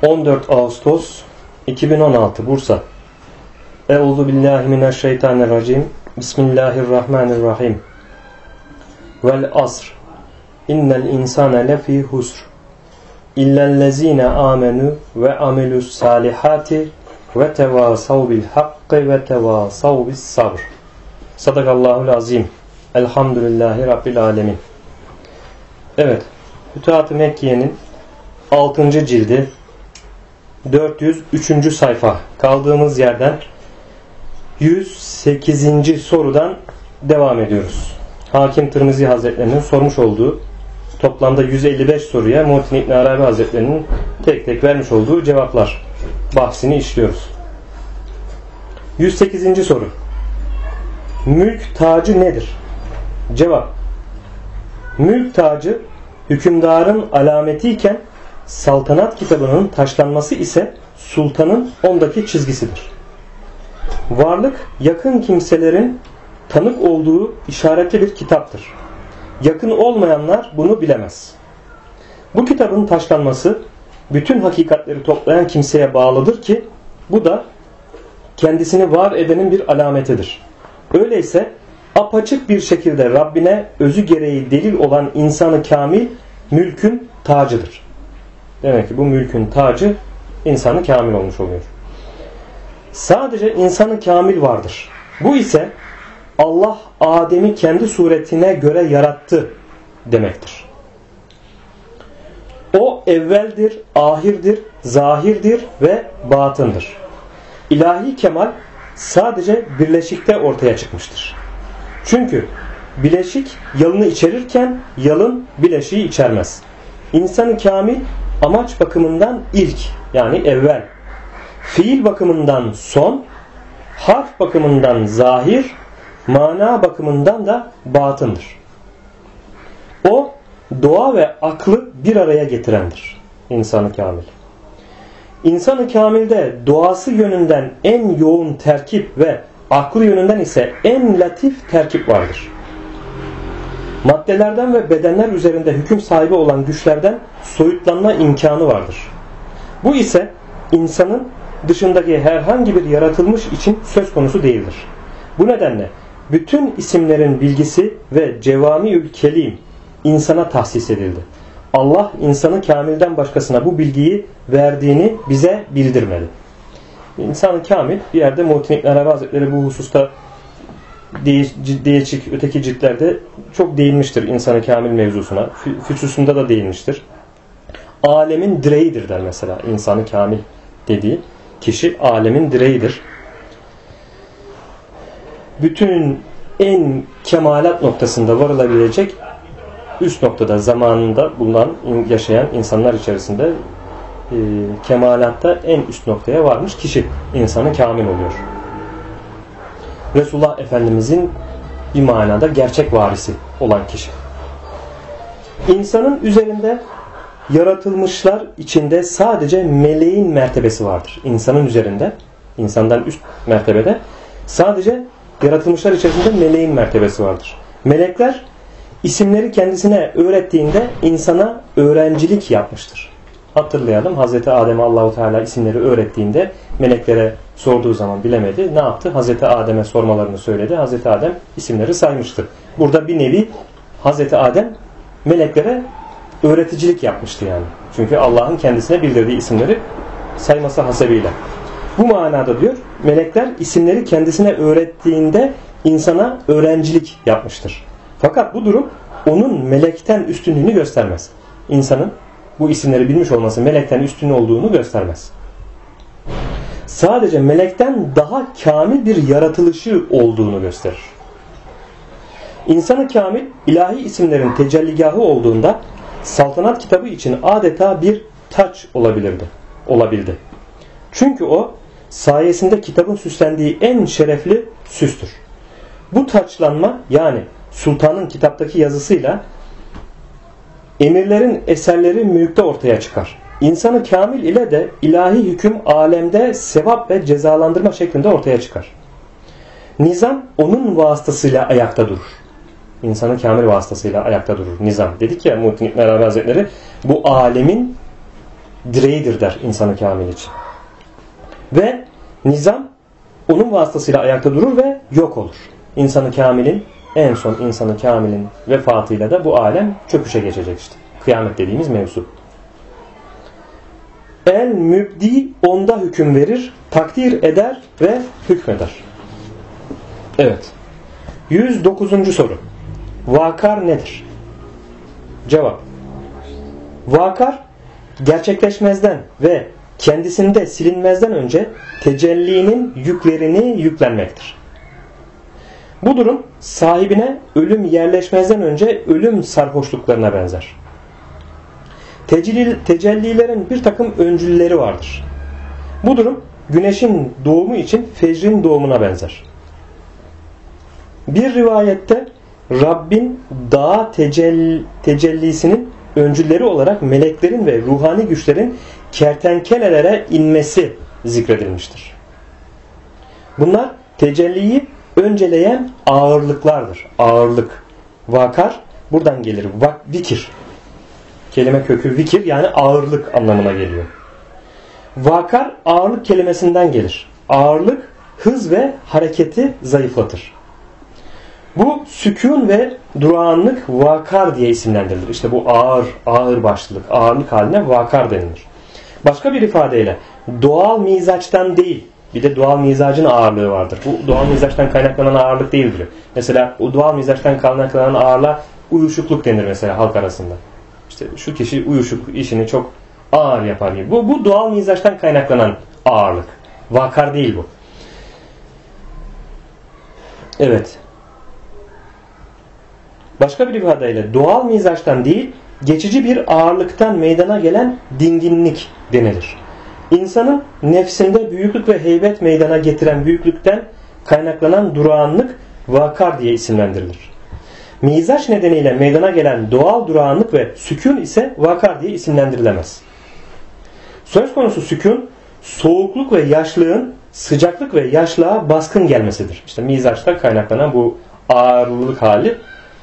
14 Ağustos 2016 Bursa. Euzubillahimineşşeytanirracim. Bismillahirrahmanirrahim. Vel asr. İnnel insane lefî husr. İllellezîne âmenû ve amelus salihati ve tevâsav bil hakkı ve tevâsav bis sabr. Sadakallahul azim. Elhamdülillahi Rabbil alemin. Evet. Fütuhat-ı Mekkiye'nin 6. cildi 403. sayfa. Kaldığımız yerden 108. sorudan devam ediyoruz. Hakim Tirmizi Hazretlerinin sormuş olduğu toplamda 155 soruya Muhittin İbn Arabi Hazretlerinin tek tek vermiş olduğu cevaplar bahsini işliyoruz. 108. soru. Mülk tacı nedir? Cevap. Mülk tacı hükümdarın alametiyken saltanat kitabının taşlanması ise sultanın ondaki çizgisidir. Varlık yakın kimselerin tanık olduğu işaretli bir kitaptır. Yakın olmayanlar bunu bilemez. Bu kitabın taşlanması bütün hakikatleri toplayan kimseye bağlıdır ki bu da kendisini var edenin bir alametidir. Öyleyse apaçık bir şekilde Rabbine özü gereği delil olan insanı kamil mülkün tacıdır. Demek ki bu mülkün tacı insanı kamil olmuş oluyor. Sadece insanı kamil vardır. Bu ise Allah Adem'i kendi suretine göre yarattı demektir. O evveldir, ahirdir, zahirdir ve batındır. İlahi kemal sadece birleşikte ortaya çıkmıştır. Çünkü bileşik yalını içerirken yalın bileşiği içermez. İnsan-ı kamil amaç bakımından ilk, yani evvel, fiil bakımından son, harf bakımından zahir, mana bakımından da batındır. O doğa ve aklı bir araya getirendir. İnsan-ı kamil. İnsan-ı kamilde doğası yönünden en yoğun terkip ve aklı yönünden ise en latif terkip vardır. Maddelerden ve bedenler üzerinde hüküm sahibi olan güçlerden soyutlanma imkanı vardır. Bu ise insanın dışındaki herhangi bir yaratılmış için söz konusu değildir. Bu nedenle bütün isimlerin bilgisi ve cevamiül kelim insana tahsis edildi. Allah insanı kamilden başkasına bu bilgiyi verdiğini bize bildirmedi. İnsan-ı kamil bir yerde Muhittin İbn Arabi Hazretleri bu hususta değişik öteki ciltlerde çok değinmiştir insan-ı kamil mevzusuna. Füsusunda da değinmiştir. Alemin direğidir der mesela insan-ı kamil dediği kişi alemin direğidir. Bütün en kemalat noktasında varılabilecek üst noktada zamanında bulunan yaşayan insanlar içerisinde kemalatta en üst noktaya varmış kişi insanı kamil oluyor. Resulullah Efendimizin bir manada gerçek varisi olan kişi. İnsanın üzerinde yaratılmışlar içinde sadece meleğin mertebesi vardır. İnsanın üzerinde, insandan üst mertebede sadece yaratılmışlar içerisinde meleğin mertebesi vardır. Melekler isimleri kendisine öğrettiğinde insana öğrencilik yapmıştır. Hatırlayalım, Hazreti Adem'e Allahu Teala isimleri öğrettiğinde meleklere sorduğu zaman bilemedi. Ne yaptı? Hazreti Adem'e sormalarını söyledi. Hazreti Adem isimleri saymıştı. Burada bir nevi Hazreti Adem meleklere öğreticilik yapmıştı yani. Çünkü Allah'ın kendisine bildirdiği isimleri sayması hasebiyle. Bu manada diyor, melekler isimleri kendisine öğrettiğinde insana öğrencilik yapmıştır. Fakat bu durum onun melekten üstünlüğünü göstermez. İnsanın bu isimleri bilmiş olması melekten üstün olduğunu göstermez. Sadece melekten daha kamil bir yaratılışı olduğunu gösterir. İnsan-ı kamil ilahi isimlerin tecelligahı olduğunda saltanat kitabı için adeta bir taç olabildi. Çünkü o sayesinde kitabın süslendiği en şerefli süstür. Bu taçlanma yani sultanın kitaptaki yazısıyla emirlerin eserleri mülkte ortaya çıkar. İnsanı kamil ile de ilahi hüküm alemde sevap ve cezalandırma şeklinde ortaya çıkar. Nizam onun vasıtasıyla ayakta durur. İnsanı kamil vasıtasıyla ayakta durur. Nizam. Dedik ya Muhittin İbn Arabi Hazretleri bu alemin direğidir der insanı kamil için. Ve nizam onun vasıtasıyla ayakta durur ve yok olur. İnsanı kamilin, en son insanı kamilin vefatıyla da bu alem çöküşe geçecek işte. Kıyamet dediğimiz mevzu. El mübdi onda hüküm verir, takdir eder ve hükmeder. Evet. 109. soru. Vakar nedir? Cevap. Vakar gerçekleşmezden ve kendisinde silinmezden önce tecellinin yüklerini yüklenmektir. Bu durum sahibine yerleşmezden önce ölüm sarhoşluklarına benzer. Tecellilerin bir takım öncülleri vardır. Bu durum güneşin doğumu için fecrin doğumuna benzer. Bir rivayette Rabbin dağa tecellisinin öncülleri olarak meleklerin ve ruhani güçlerin kertenkelelere inmesi zikredilmiştir. Bunlar tecelliyi önceleyen ağırlıklardır. Ağırlık. Vakar buradan gelir. Vikir. Kelime kökü vikir yani ağırlık anlamına geliyor. Vakar ağırlık kelimesinden gelir. Ağırlık hız ve hareketi zayıflatır. Bu sükûn ve durağanlık vakar diye isimlendirilir. İşte bu ağır başlılık, ağırlık haline vakar denilir. Başka bir ifadeyle doğal mizaçtan değil, bir de doğal mizacın ağırlığı vardır. Bu doğal mizaçtan kaynaklanan ağırlık değildir. Mesela o doğal mizaçtan kaynaklanan ağırlığa uyuşukluk denir mesela halk arasında. İşte şu kişi uyuşuk, işini çok ağır yapar gibi. Bu doğal mizaçtan kaynaklanan ağırlık. Vakar değil bu. Evet. Başka bir ifadeyle doğal mizaçtan değil, geçici bir ağırlıktan meydana gelen dinginlik denilir. İnsanın nefsinde büyüklük ve heybet meydana getiren büyüklükten kaynaklanan durağanlık vakar diye isimlendirilir. Mizaç nedeniyle meydana gelen doğal durağanlık ve sükun ise vakar diye isimlendirilemez. Söz konusu sükun, soğukluk ve yaşlığın sıcaklık ve yaşlığa baskın gelmesidir. İşte mizaçta kaynaklanan bu ağırlık hali,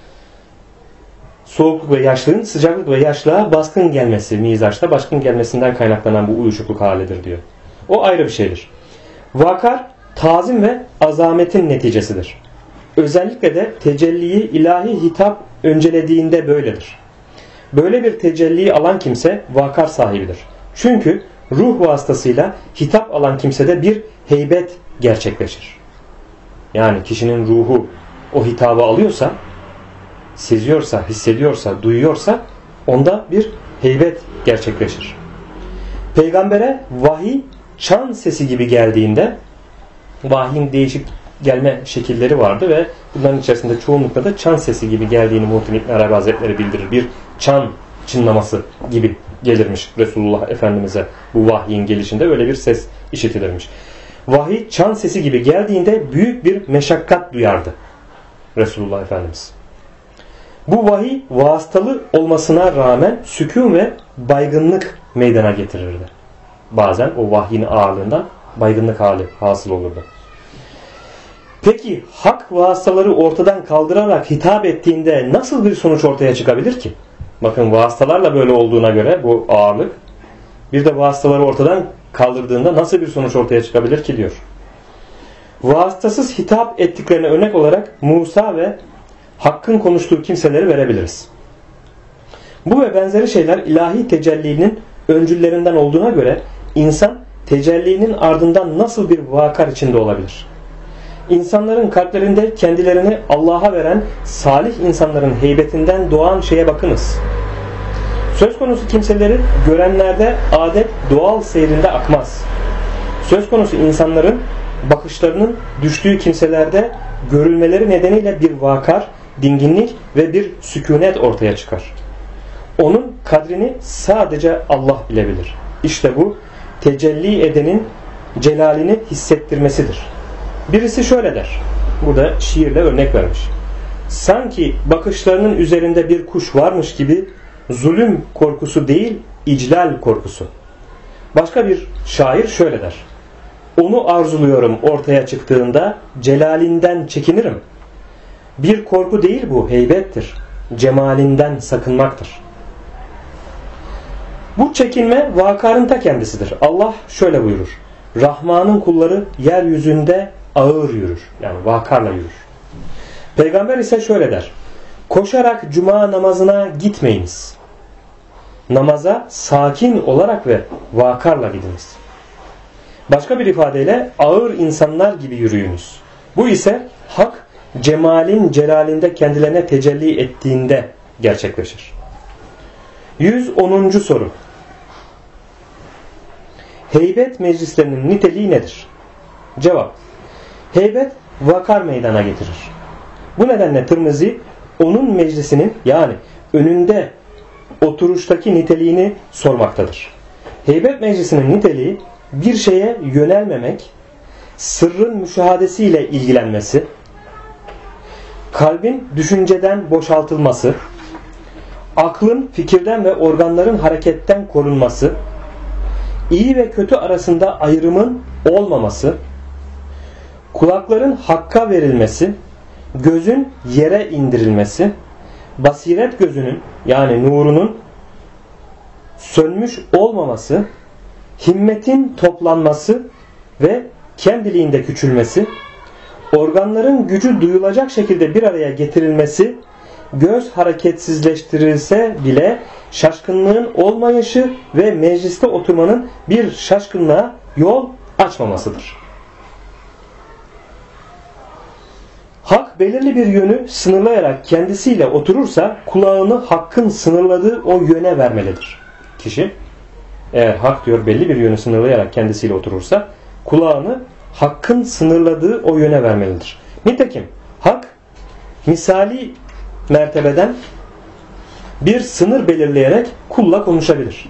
soğukluk ve yaşlığın sıcaklık ve yaşlığa baskın gelmesi, mizaçta baskın gelmesinden kaynaklanan bu uyuşukluk halidir diyor. O ayrı bir şeydir. Vakar, tazim ve azametin neticesidir. Özellikle de tecelliyi ilahi hitap öncelediğinde böyledir. Böyle bir tecelliyi alan kimse vakar sahibidir. Çünkü ruh vasıtasıyla hitap alan kimsede bir heybet gerçekleşir. Yani kişinin ruhu o hitabı alıyorsa, seziyorsa, hissediyorsa, duyuyorsa onda bir heybet gerçekleşir. Peygambere vahiy çan sesi gibi geldiğinde, vahyin değişik gelme şekilleri vardı ve bunların içerisinde çoğunlukla da çan sesi gibi geldiğini Muhittin İbn Arabi Hazretleri bildirir. Bir çan çınlaması gibi gelirmiş Resulullah Efendimiz'e bu vahyin gelişinde öyle bir ses işitilirmiş. Vahiy çan sesi gibi geldiğinde büyük bir meşakkat duyardı Resulullah Efendimiz. Bu vahiy vasıtalı olmasına rağmen sükûn ve baygınlık meydana getirirdi. Bazen o vahyin ağırlığından baygınlık hali hasıl olurdu. Peki hak vasıtaları ortadan kaldırarak hitap ettiğinde nasıl bir sonuç ortaya çıkabilir ki? Bakın vasıtalarla böyle olduğuna göre bu ağırlık, bir de vasıtaları ortadan kaldırdığında nasıl bir sonuç ortaya çıkabilir ki diyor. Vasıtasız hitap ettiklerine örnek olarak Musa ve Hakk'ın konuştuğu kimseleri verebiliriz. Bu ve benzeri şeyler ilahi tecellinin öncüllerinden olduğuna göre insan tecellinin ardından nasıl bir vakar içinde olabilir? İnsanların kalplerinde kendilerini Allah'a veren salih insanların heybetinden doğan şeye bakınız. Söz konusu kimseleri görenlerde adet doğal seyrinde akmaz. Söz konusu insanların bakışlarının düştüğü kimselerde görülmeleri nedeniyle bir vakar, dinginlik ve bir sükunet ortaya çıkar. Onun kadrini sadece Allah bilebilir. İşte bu tecelli edenin celalini hissettirmesidir. Birisi şöyle der. Burada şiirle örnek vermiş. Sanki bakışlarının üzerinde bir kuş varmış gibi zulüm korkusu değil, iclal korkusu. Başka bir şair şöyle der. Onu arzuluyorum ortaya çıktığında celalinden çekinirim. Bir korku değil bu, heybettir. Cemalinden sakınmaktır. Bu çekinme vakarın ta kendisidir. Allah şöyle buyurur. Rahman'ın kulları yeryüzünde ağır yürür. Yani vakarla yürür. Peygamber ise şöyle der. Koşarak cuma namazına gitmeyiniz. Namaza sakin olarak ve vakarla gidiniz. Başka bir ifadeyle ağır insanlar gibi yürüyünüz. Bu ise hak cemalin celalinde kendilerine tecelli ettiğinde gerçekleşir. 110. soru. Heybet meclislerinin niteliği nedir? Cevap. Heybet vakar meydana getirir. Bu nedenle Tirmizi onun meclisinin yani önünde oturuştaki niteliğini sormaktadır. Heybet meclisinin niteliği bir şeye yönelmemek, sırrın müşahadesiyle ilgilenmesi, kalbin düşünceden boşaltılması, aklın fikirden ve organların hareketten korunması, iyi ve kötü arasında ayrımın olmaması, kulakların hakka verilmesi, gözün yere indirilmesi, basiret gözünün yani nurunun sönmüş olmaması, himmetin toplanması ve kendiliğinde küçülmesi, organların gücü duyulacak şekilde bir araya getirilmesi, göz hareketsizleştirilse bile şaşkınlığın olmayışı ve mecliste oturmanın bir şaşkınlığa yol açmamasıdır. Hak belirli bir yönü sınırlayarak kendisiyle oturursa kulağını hakkın sınırladığı o yöne vermelidir. Kişi eğer hak diyor belli bir yönü sınırlayarak kendisiyle oturursa kulağını hakkın sınırladığı o yöne vermelidir. Nitekim hak misali mertebeden bir sınır belirleyerek kulla konuşabilir.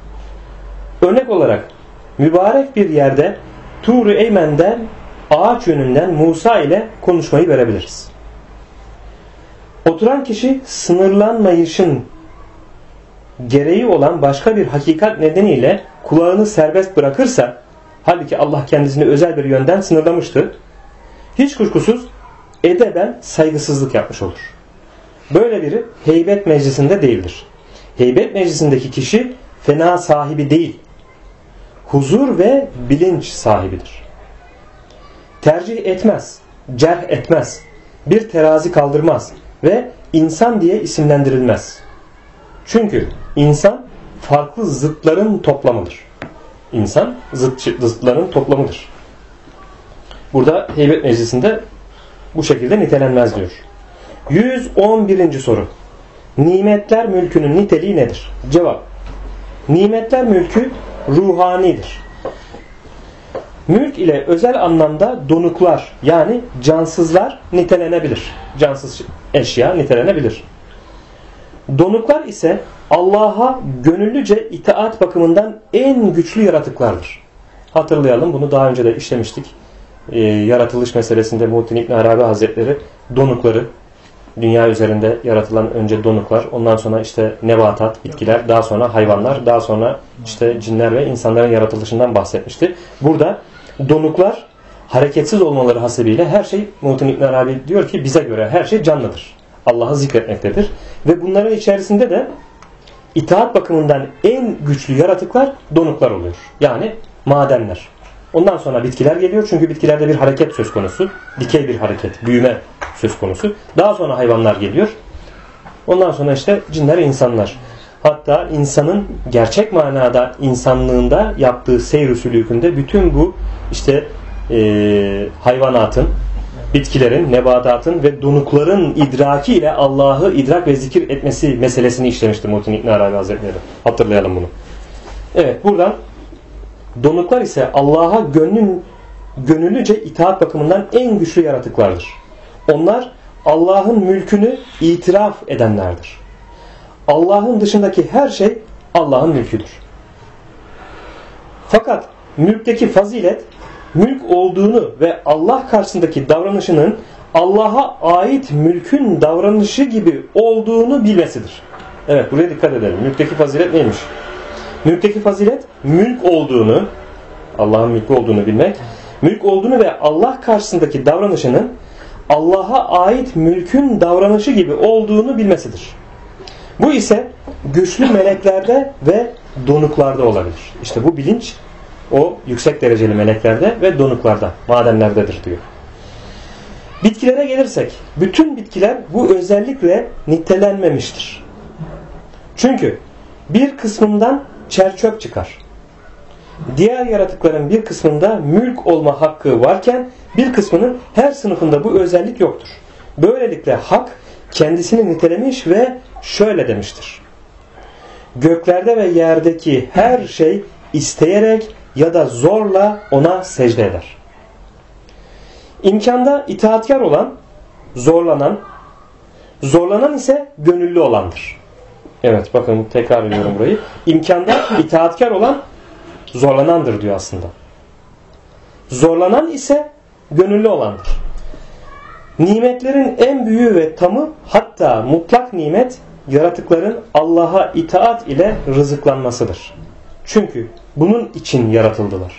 Örnek olarak mübarek bir yerde Tur-u Eymen'den ağaç yönünden Musa ile konuşmayı verebiliriz. Oturan kişi sınırlanmayışın gereği olan başka bir hakikat nedeniyle kulağını serbest bırakırsa, halbuki Allah kendisini özel bir yönden sınırlamıştı, hiç kuşkusuz edeben saygısızlık yapmış olur. Böyle biri heybet meclisinde değildir. Heybet meclisindeki kişi fena sahibi değil, huzur ve bilinç sahibidir. Tercih etmez, cerh etmez, bir terazi kaldırmaz ve insan diye isimlendirilmez. Çünkü insan farklı zıtların toplamıdır. İnsan zıtların toplamıdır. Burada heybet meclisinde bu şekilde nitelenmez diyor. 111. soru. Nimetler mülkünün niteliği nedir? Cevap. Nimetler mülkü ruhanidir. Mülk ile özel anlamda donuklar yani cansızlar nitelenebilir. Cansız eşya nitelenebilir. Donuklar ise Allah'a gönüllüce itaat bakımından en güçlü yaratıklardır. Hatırlayalım, bunu daha önce de işlemiştik. Yaratılış meselesinde Muhittin İbn Arabi Hazretleri donukları, dünya üzerinde yaratılan önce donuklar, ondan sonra işte nebatat, bitkiler, daha sonra hayvanlar, daha sonra işte cinler ve insanların yaratılışından bahsetmişti. Burada donuklar hareketsiz olmaları hasebiyle her şey, Muhittin İbn Arabi diyor ki bize göre her şey canlıdır. Allah'ı zikretmektedir. Ve bunların içerisinde de itaat bakımından en güçlü yaratıklar donuklar oluyor. Yani madenler. Ondan sonra bitkiler geliyor. Çünkü bitkilerde bir hareket söz konusu. Dikey bir hareket, büyüme söz konusu. Daha sonra hayvanlar geliyor. Ondan sonra işte cinler, insanlar. Hatta insanın gerçek manada insanlığında yaptığı seyr-i sülûkünde bütün bu işte hayvanatın, bitkilerin, nebatatın ve donukların idraki ile Allah'ı idrak ve zikir etmesi meselesini işlemiştir Muhittin İbn Arabi Hazretleri. Hatırlayalım bunu. Evet, buradan donuklar ise Allah'a gönüllüce itaat bakımından en güçlü yaratıklardır. Onlar Allah'ın mülkünü itiraf edenlerdir. Allah'ın dışındaki her şey Allah'ın mülküdür. Fakat mülkteki fazilet, mülk olduğunu ve Allah karşısındaki davranışının Allah'a ait mülkün davranışı gibi olduğunu bilmesidir. Evet, buraya dikkat edelim. Mülkteki fazilet neymiş? Mülkteki fazilet, mülk olduğunu, Allah'ın mülkü olduğunu bilmek, mülk olduğunu ve Allah karşısındaki davranışının Allah'a ait mülkün davranışı gibi olduğunu bilmesidir. Bu ise güçlü meleklerde ve donuklarda olabilir. İşte bu bilinç o yüksek dereceli meleklerde ve donuklarda, madenlerdedir diyor. Bitkilere gelirsek, bütün bitkiler bu özellikle nitelenmemiştir. Çünkü bir kısmından çerçöp çıkar. Diğer yaratıkların bir kısmında mülk olma hakkı varken bir kısmının her sınıfında bu özellik yoktur. Böylelikle hak kendisini nitelemiş ve şöyle demiştir: göklerde ve yerdeki her şey isteyerek ya da zorla ona secde eder. İmkanda itaatkar olan, zorlanan ise gönüllü olandır. Evet, bakın tekrar ediyorum burayı. İmkanda itaatkar olan zorlanandır diyor aslında. Zorlanan ise gönüllü olandır. Nimetlerin en büyüğü ve tamı, hatta mutlak nimet, yaratıkların Allah'a itaat ile rızıklanmasıdır. Çünkü bunun için yaratıldılar.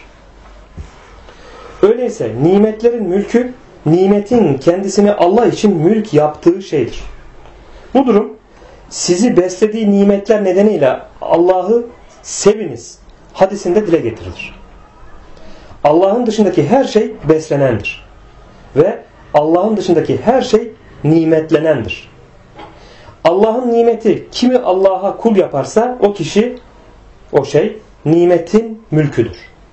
Öyleyse nimetlerin mülkü, nimetin kendisini Allah için mülk yaptığı şeydir. Bu durum, sizi beslediği nimetler nedeniyle Allah'ı seviniz hadisinde dile getirilir. Allah'ın dışındaki her şey beslenendir. Ve Allah'ın dışındaki her şey nimetlenendir. Allah'ın nimeti kimi Allah'a kul yaparsa o kişi, o şey nimetin mülküdür.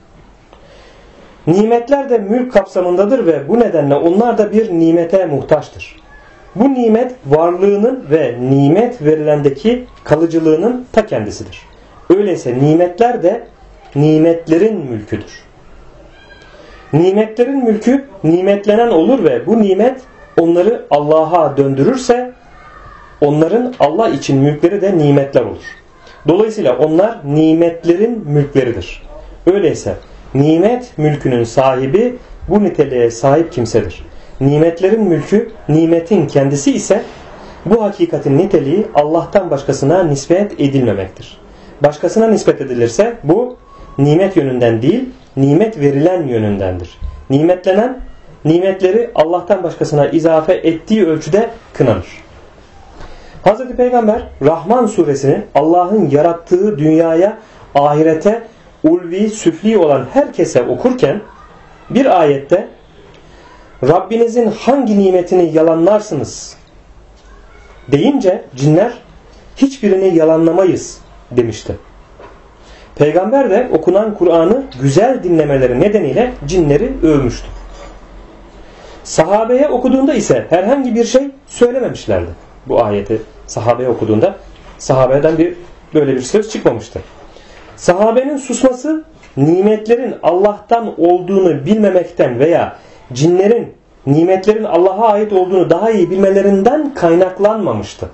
Nimetler de mülk kapsamındadır ve bu nedenle onlar da bir nimete muhtaçtır. Bu nimet varlığının ve nimet verilendeki kalıcılığının ta kendisidir. Öyleyse nimetler de nimetlerin mülküdür. Nimetlerin mülkü nimetlenen olur ve bu nimet onları Allah'a döndürürse onların Allah için mülkleri de nimetler olur. Dolayısıyla onlar nimetlerin mülkleridir. Öyleyse nimet mülkünün sahibi bu niteliğe sahip kimsedir. Nimetlerin mülkü nimetin kendisi ise bu hakikatin niteliği Allah'tan başkasına nispet edilmemektir. Başkasına nispet edilirse bu nimet yönünden değil, nimet verilen yönündendir. Nimetlenen, nimetleri Allah'tan başkasına izafe ettiği ölçüde kınanır. Hz. Peygamber Rahman suresini Allah'ın yarattığı dünyaya, ahirete, ulvi, süfli olan herkese okurken bir ayette Rabbinizin hangi nimetini yalanlarsınız deyince cinler hiçbirini yalanlamayız demişti. Peygamber de okunan Kur'an'ı güzel dinlemeleri nedeniyle cinleri övmüştü. Sahabeye okuduğunda ise herhangi bir şey söylememişlerdi. Bu ayeti sahabeye okuduğunda sahabeden böyle bir söz çıkmamıştı. Sahabenin susması nimetlerin Allah'tan olduğunu bilmemekten veya cinlerin nimetlerin Allah'a ait olduğunu daha iyi bilmelerinden kaynaklanmamıştı.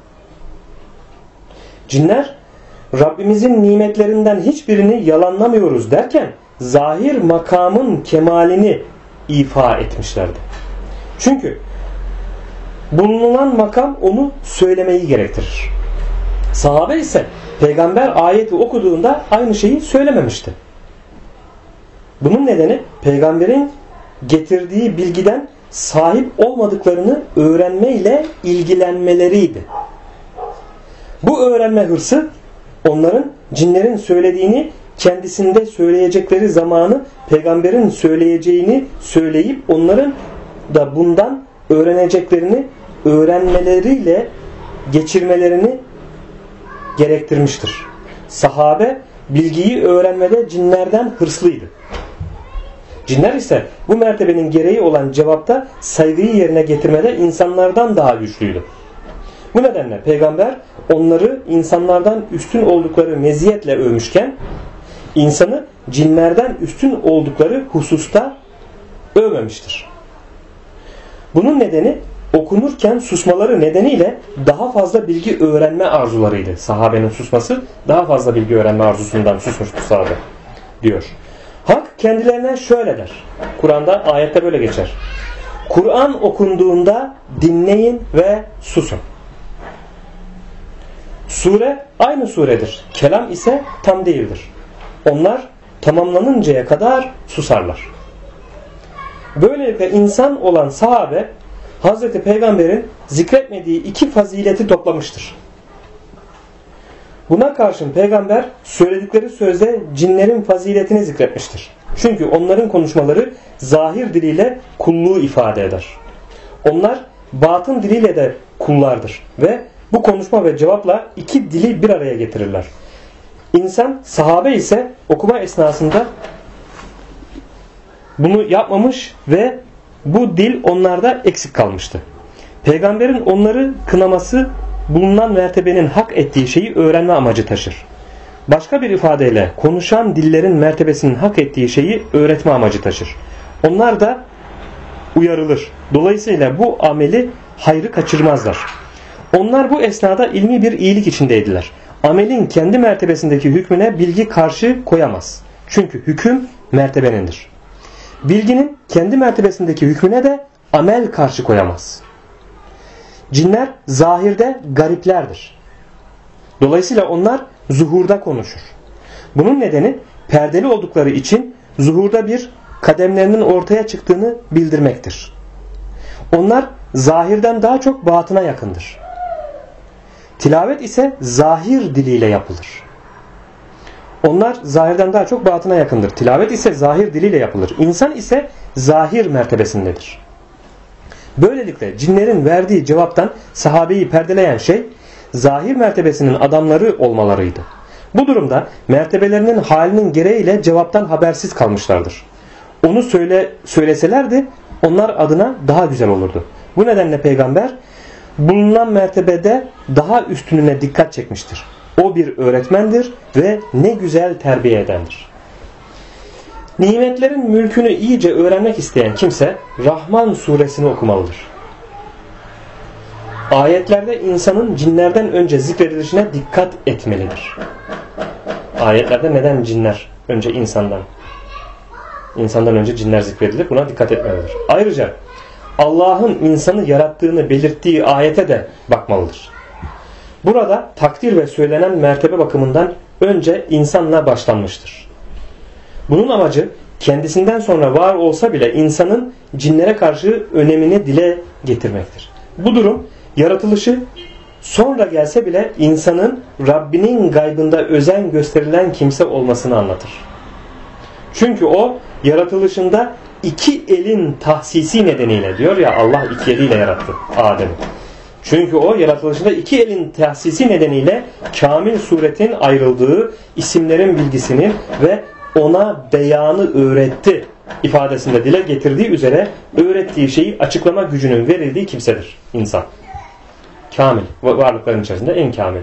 Cinler Rabbimizin nimetlerinden hiçbirini yalanlamıyoruz derken zahir makamın kemalini ifa etmişlerdi. Çünkü bulunan makam onu söylemeyi gerektirir. Sahabe ise peygamber ayeti okuduğunda aynı şeyi söylememişti. Bunun nedeni peygamberin getirdiği bilgiden sahip olmadıklarını öğrenmeyle ilgilenmeleriydi. Bu öğrenme hırsı onların cinlerin söylediğini kendisinde söyleyecekleri zamanı peygamberin söyleyeceğini söyleyip onların da bundan öğreneceklerini öğrenmeleriyle geçirmelerini gerektirmiştir. Sahabe bilgiyi öğrenmede cinlerden hırslıydı. Cinler ise bu mertebenin gereği olan cevapta saygıyı yerine getirmede insanlardan daha güçlüydü. Bu nedenle peygamber onları insanlardan üstün oldukları meziyetle övmüşken insanı cinlerden üstün oldukları hususta övmemiştir. Bunun nedeni okunurken susmaları nedeniyle daha fazla bilgi öğrenme arzularıydı. Sahabenin susması daha fazla bilgi öğrenme arzusundan susmuştu sahabe diyor. Hak kendilerine şöyle der. Kur'an'da ayette böyle geçer. Kur'an okunduğunda dinleyin ve susun. Sure aynı suredir. Kelam ise tam değildir. Onlar tamamlanıncaya kadar susarlar. Böylelikle insan olan sahabe Hazreti Peygamber'in zikretmediği iki fazileti toplamıştır. Buna karşın peygamber söyledikleri sözde cinlerin faziletini zikretmiştir. Çünkü onların konuşmaları zahir diliyle kulluğu ifade eder. Onlar batın diliyle de kullardır ve bu konuşma ve cevapla iki dili bir araya getirirler. İnsan, sahabe ise okuma esnasında bunu yapmamış ve bu dil onlarda eksik kalmıştı. Peygamberin onları kınaması bulunan mertebenin hak ettiği şeyi öğrenme amacı taşır. Başka bir ifadeyle konuşan dillerin mertebesinin hak ettiği şeyi öğretme amacı taşır. Onlar da uyarılır. Dolayısıyla bu ameli hayrı kaçırmazlar. Onlar bu esnada ilmi bir iyilik içindeydiler. Amelin kendi mertebesindeki hükmüne bilgi karşı koyamaz. Çünkü hüküm mertebenindir. Bilginin kendi mertebesindeki hükmüne de amel karşı koyamaz. Cinler zahirde gariplerdir. Dolayısıyla onlar zuhurda konuşur. Bunun nedeni perdeli oldukları için zuhurda bir kademlerinin ortaya çıktığını bildirmektir. Onlar zahirden daha çok batına yakındır. Tilavet ise zahir diliyle yapılır. Onlar zahirden daha çok batına yakındır. Tilavet ise zahir diliyle yapılır. İnsan ise zahir mertebesindedir. Böylelikle cinlerin verdiği cevaptan sahabeyi perdeleyen şey zahir mertebesinin adamları olmalarıydı. Bu durumda mertebelerinin halinin gereğiyle cevaptan habersiz kalmışlardır. Onu söyleselerdi onlar adına daha güzel olurdu. Bu nedenle peygamber bulunan mertebede daha üstününe dikkat çekmiştir. O bir öğretmendir ve ne güzel terbiye edendir. Nimetlerin mülkünü iyice öğrenmek isteyen kimse Rahman suresini okumalıdır. Ayetlerde insanın cinlerden önce zikredilişine dikkat etmelidir. Ayetlerde neden cinler önce insandan önce cinler zikredilir? Buna dikkat etmelidir. Ayrıca Allah'ın insanı yarattığını belirttiği ayete de bakmalıdır. Burada takdir ve söylenen mertebe bakımından önce insanla başlanmıştır. Bunun amacı kendisinden sonra var olsa bile insanın cinlere karşı önemini dile getirmektir. Bu durum yaratılışı sonra gelse bile insanın Rabbinin gaybında özen gösterilen kimse olmasını anlatır. Çünkü o yaratılışında iki elin tahsisi nedeniyle diyor ya Allah iki eliyle yarattı Adem'i. Çünkü o yaratılışında iki elin tahsisi nedeniyle kamil suretin ayrıldığı, isimlerin bilgisinin ve ona beyanı öğretti ifadesinde dile getirdiği üzere öğrettiği şeyi açıklama gücünün verildiği kimsedir insan. Kamil, varlıkların içerisinde en kamil.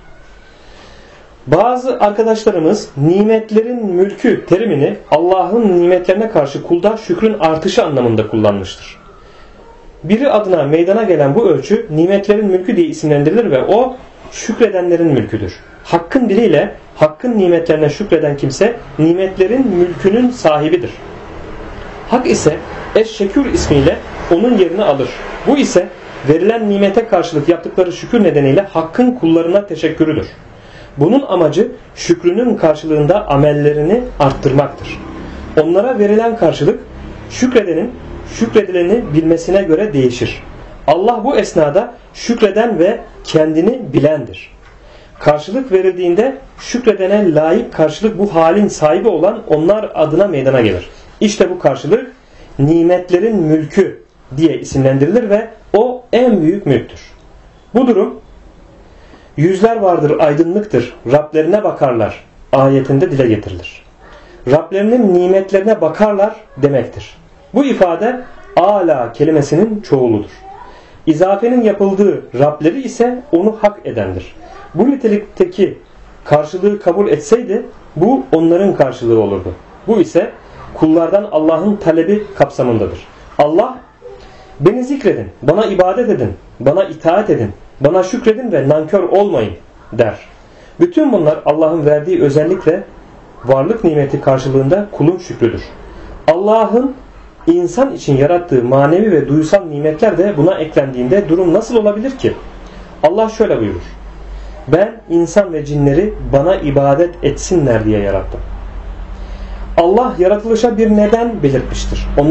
Bazı arkadaşlarımız nimetlerin mülkü terimini Allah'ın nimetlerine karşı kulda şükrün artışı anlamında kullanmıştır. Biri adına meydana gelen bu ölçü nimetlerin mülkü diye isimlendirilir ve o şükredenlerin mülküdür. Hakkın diliyle Hakk'ın nimetlerine şükreden kimse nimetlerin mülkünün sahibidir. Hak ise Eş-Şekür ismiyle onun yerini alır. Bu ise verilen nimete karşılık yaptıkları şükür nedeniyle Hakk'ın kullarına teşekkürüdür. Bunun amacı şükrünün karşılığında amellerini arttırmaktır. Onlara verilen karşılık şükredenin şükredileni bilmesine göre değişir. Allah bu esnada şükreden ve kendini bilendir. Karşılık verildiğinde şükredene layık karşılık bu halin sahibi olan onlar adına meydana gelir. İşte bu karşılık nimetlerin mülkü diye isimlendirilir ve o en büyük mülktür. Bu durum yüzler vardır aydınlıktır, Rablerine bakarlar ayetinde dile getirilir. Rablerinin nimetlerine bakarlar demektir. Bu ifade âlâ kelimesinin çoğuludur. İzafenin yapıldığı Rableri ise onu hak edendir. Bu nitelikteki karşılığı kabul etseydi bu onların karşılığı olurdu. Bu ise kullardan Allah'ın talebi kapsamındadır. Allah beni zikredin, bana ibadet edin, bana itaat edin, bana şükredin ve nankör olmayın der. Bütün bunlar Allah'ın verdiği özellikle varlık nimeti karşılığında kulun şükrüdür. Allah'ın insan için yarattığı manevi ve duysal nimetler de buna eklendiğinde durum nasıl olabilir ki? Allah şöyle buyurur. Ben insan ve cinleri bana ibadet etsinler diye yarattım. Allah yaratılışa bir neden belirtmiştir. Onlar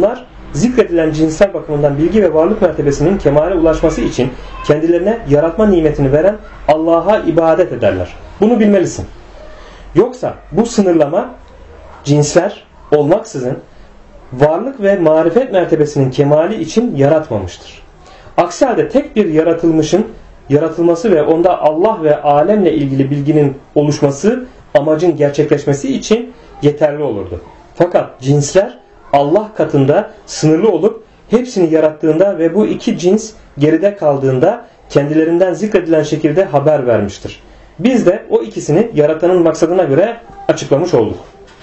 zikredilen cinsler bakımından bilgi ve varlık mertebesinin kemale ulaşması için kendilerine yaratma nimetini veren Allah'a ibadet ederler. Bunu bilmelisin. Yoksa bu sınırlama cinsler olmaksızın varlık ve marifet mertebesinin kemali için yaratmamıştır. Aksi halde tek bir yaratılmışın yaratılması ve onda Allah ve alemle ilgili bilginin oluşması amacın gerçekleşmesi için yeterli olurdu. Fakat cinsler Allah katında sınırlı olup hepsini yarattığında ve bu iki cins geride kaldığında kendilerinden zikredilen şekilde haber vermiştir. Biz de o ikisini yaratanın maksadına göre açıklamış olduk.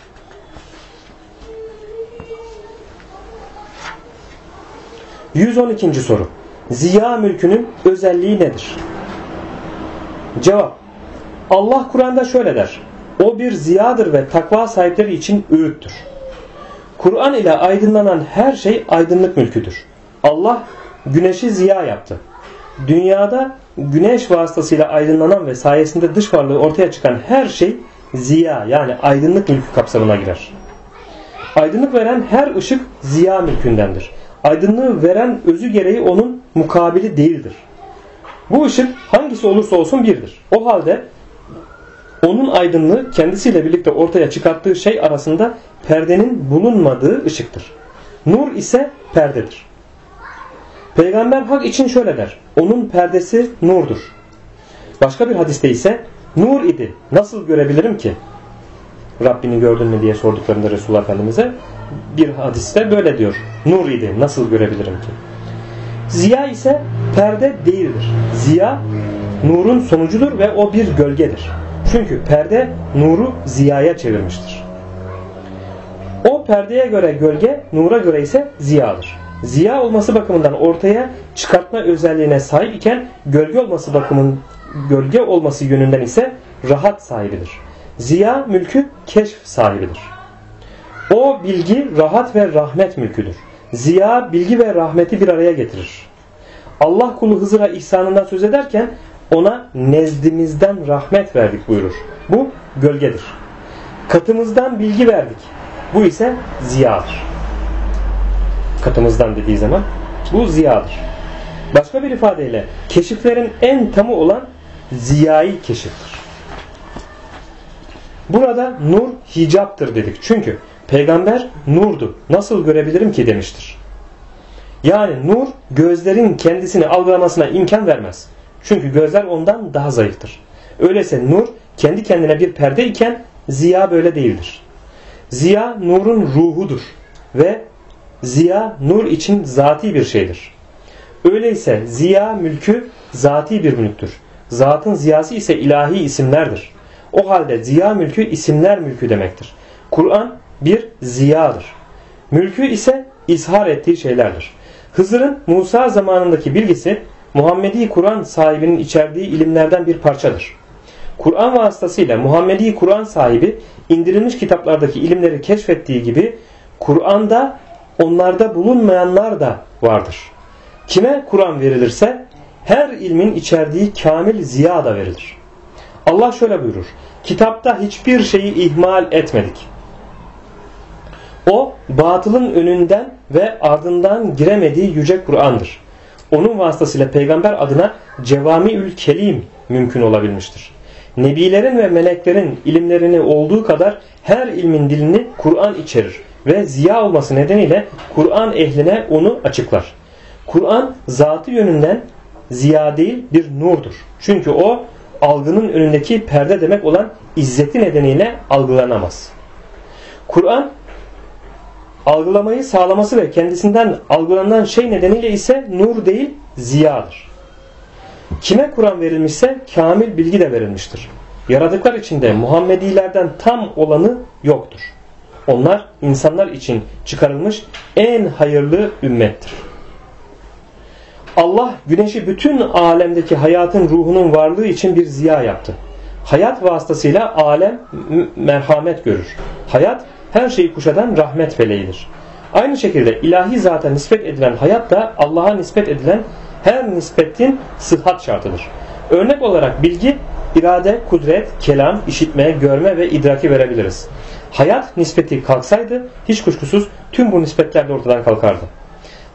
%112. soru. Ziya mülkünün özelliği nedir? Cevap. Allah Kur'an'da şöyle der. O bir ziyadır ve takva sahipleri için öğüttür. Kur'an ile aydınlanan her şey aydınlık mülküdür. Allah güneşi ziya yaptı. Dünyada güneş vasıtasıyla aydınlanan ve sayesinde dış varlığı ortaya çıkan her şey ziya yani aydınlık mülkü kapsamına girer. Aydınlık veren her ışık ziya mülkündendir. Aydınlığı veren özü gereği onun mukabili değildir. Bu ışık hangisi olursa olsun birdir. O halde onun aydınlığı kendisiyle birlikte ortaya çıkarttığı şey arasında perdenin bulunmadığı ışıktır. Nur ise perdedir. Peygamber hak için şöyle der. Onun perdesi nurdur. Başka bir hadiste ise nur idi. Nasıl görebilirim ki? Rabbini gördün mü diye sorduklarında Resulullah Efendimiz'e bir hadiste böyle diyor. Nur idi. Nasıl görebilirim ki? Ziya ise perde değildir. Ziya nurun sonucudur ve o bir gölgedir. Çünkü perde nuru ziyaya çevirmiştir. O perdeye göre gölge, nura göre ise ziyadır. Ziya olması bakımından ortaya çıkartma özelliğine sahip iken gölge olması yönünden ise rahat sahibidir. Ziya mülkü keşf sahibidir. O bilgi, rahat ve rahmet mülküdür. Ziya bilgi ve rahmeti bir araya getirir. Allah kulu Hızır'a ihsanından söz ederken ona nezdimizden rahmet verdik buyurur. Bu gölgedir. Katımızdan bilgi verdik. Bu ise ziyadır. Katımızdan dediği zaman bu ziyadır. Başka bir ifadeyle keşiflerin en tamı olan ziyai keşiftir. Burada nur hicaptır dedik. Çünkü peygamber nurdu. Nasıl görebilirim ki demiştir. Yani nur gözlerin kendisini algılamasına imkan vermez. Çünkü gözler ondan daha zayıftır. Öyleyse nur kendi kendine bir perde iken ziya böyle değildir. Ziya nurun ruhudur ve ziya nur için zati bir şeydir. Öyleyse ziya mülkü zati bir mülktür. Zatın ziyası ise ilahi isimlerdir. O halde ziya mülkü isimler mülkü demektir. Kur'an bir ziyadır. Mülkü ise izhar ettiği şeylerdir. Hızır'ın Musa zamanındaki bilgisi Muhammedi Kur'an sahibinin içerdiği ilimlerden bir parçadır. Kur'an vasıtasıyla Muhammedi Kur'an sahibi indirilmiş kitaplardaki ilimleri keşfettiği gibi Kur'an'da onlarda bulunmayanlar da vardır. Kime Kur'an verilirse her ilmin içerdiği kamil ziya da verilir. Allah şöyle buyurur. Kitapta hiçbir şeyi ihmal etmedik. O batılın önünden ve ardından giremediği yüce Kur'an'dır. Onun vasıtasıyla peygamber adına cevamiül kelim mümkün olabilmiştir. Nebilerin ve meleklerin ilimlerini olduğu kadar her ilmin dilini Kur'an içerir ve ziya olması nedeniyle Kur'an ehline onu açıklar. Kur'an zatı yönünden ziya değil bir nurdur. Çünkü o algının önündeki perde demek olan izzeti nedeniyle algılanamaz. Kur'an algılamayı sağlaması ve kendisinden algılanan şey nedeniyle ise nur değil ziyadır. Kime Kur'an verilmişse kamil bilgi de verilmiştir. Yaradıklar içinde Muhammedilerden tam olanı yoktur. Onlar insanlar için çıkarılmış en hayırlı ümmettir. Allah güneşi bütün alemdeki hayatın ruhunun varlığı için bir ziya yaptı. Hayat vasıtasıyla alem merhamet görür. Hayat her şeyi kuşatan rahmet feleğidir. Aynı şekilde ilahi zata nispet edilen hayat da Allah'a nispet edilen her nispetin sıhhat şartıdır. Örnek olarak bilgi, irade, kudret, kelam, işitme, görme ve idraki verebiliriz. Hayat nispeti kalksaydı hiç kuşkusuz tüm bu nispetler de ortadan kalkardı.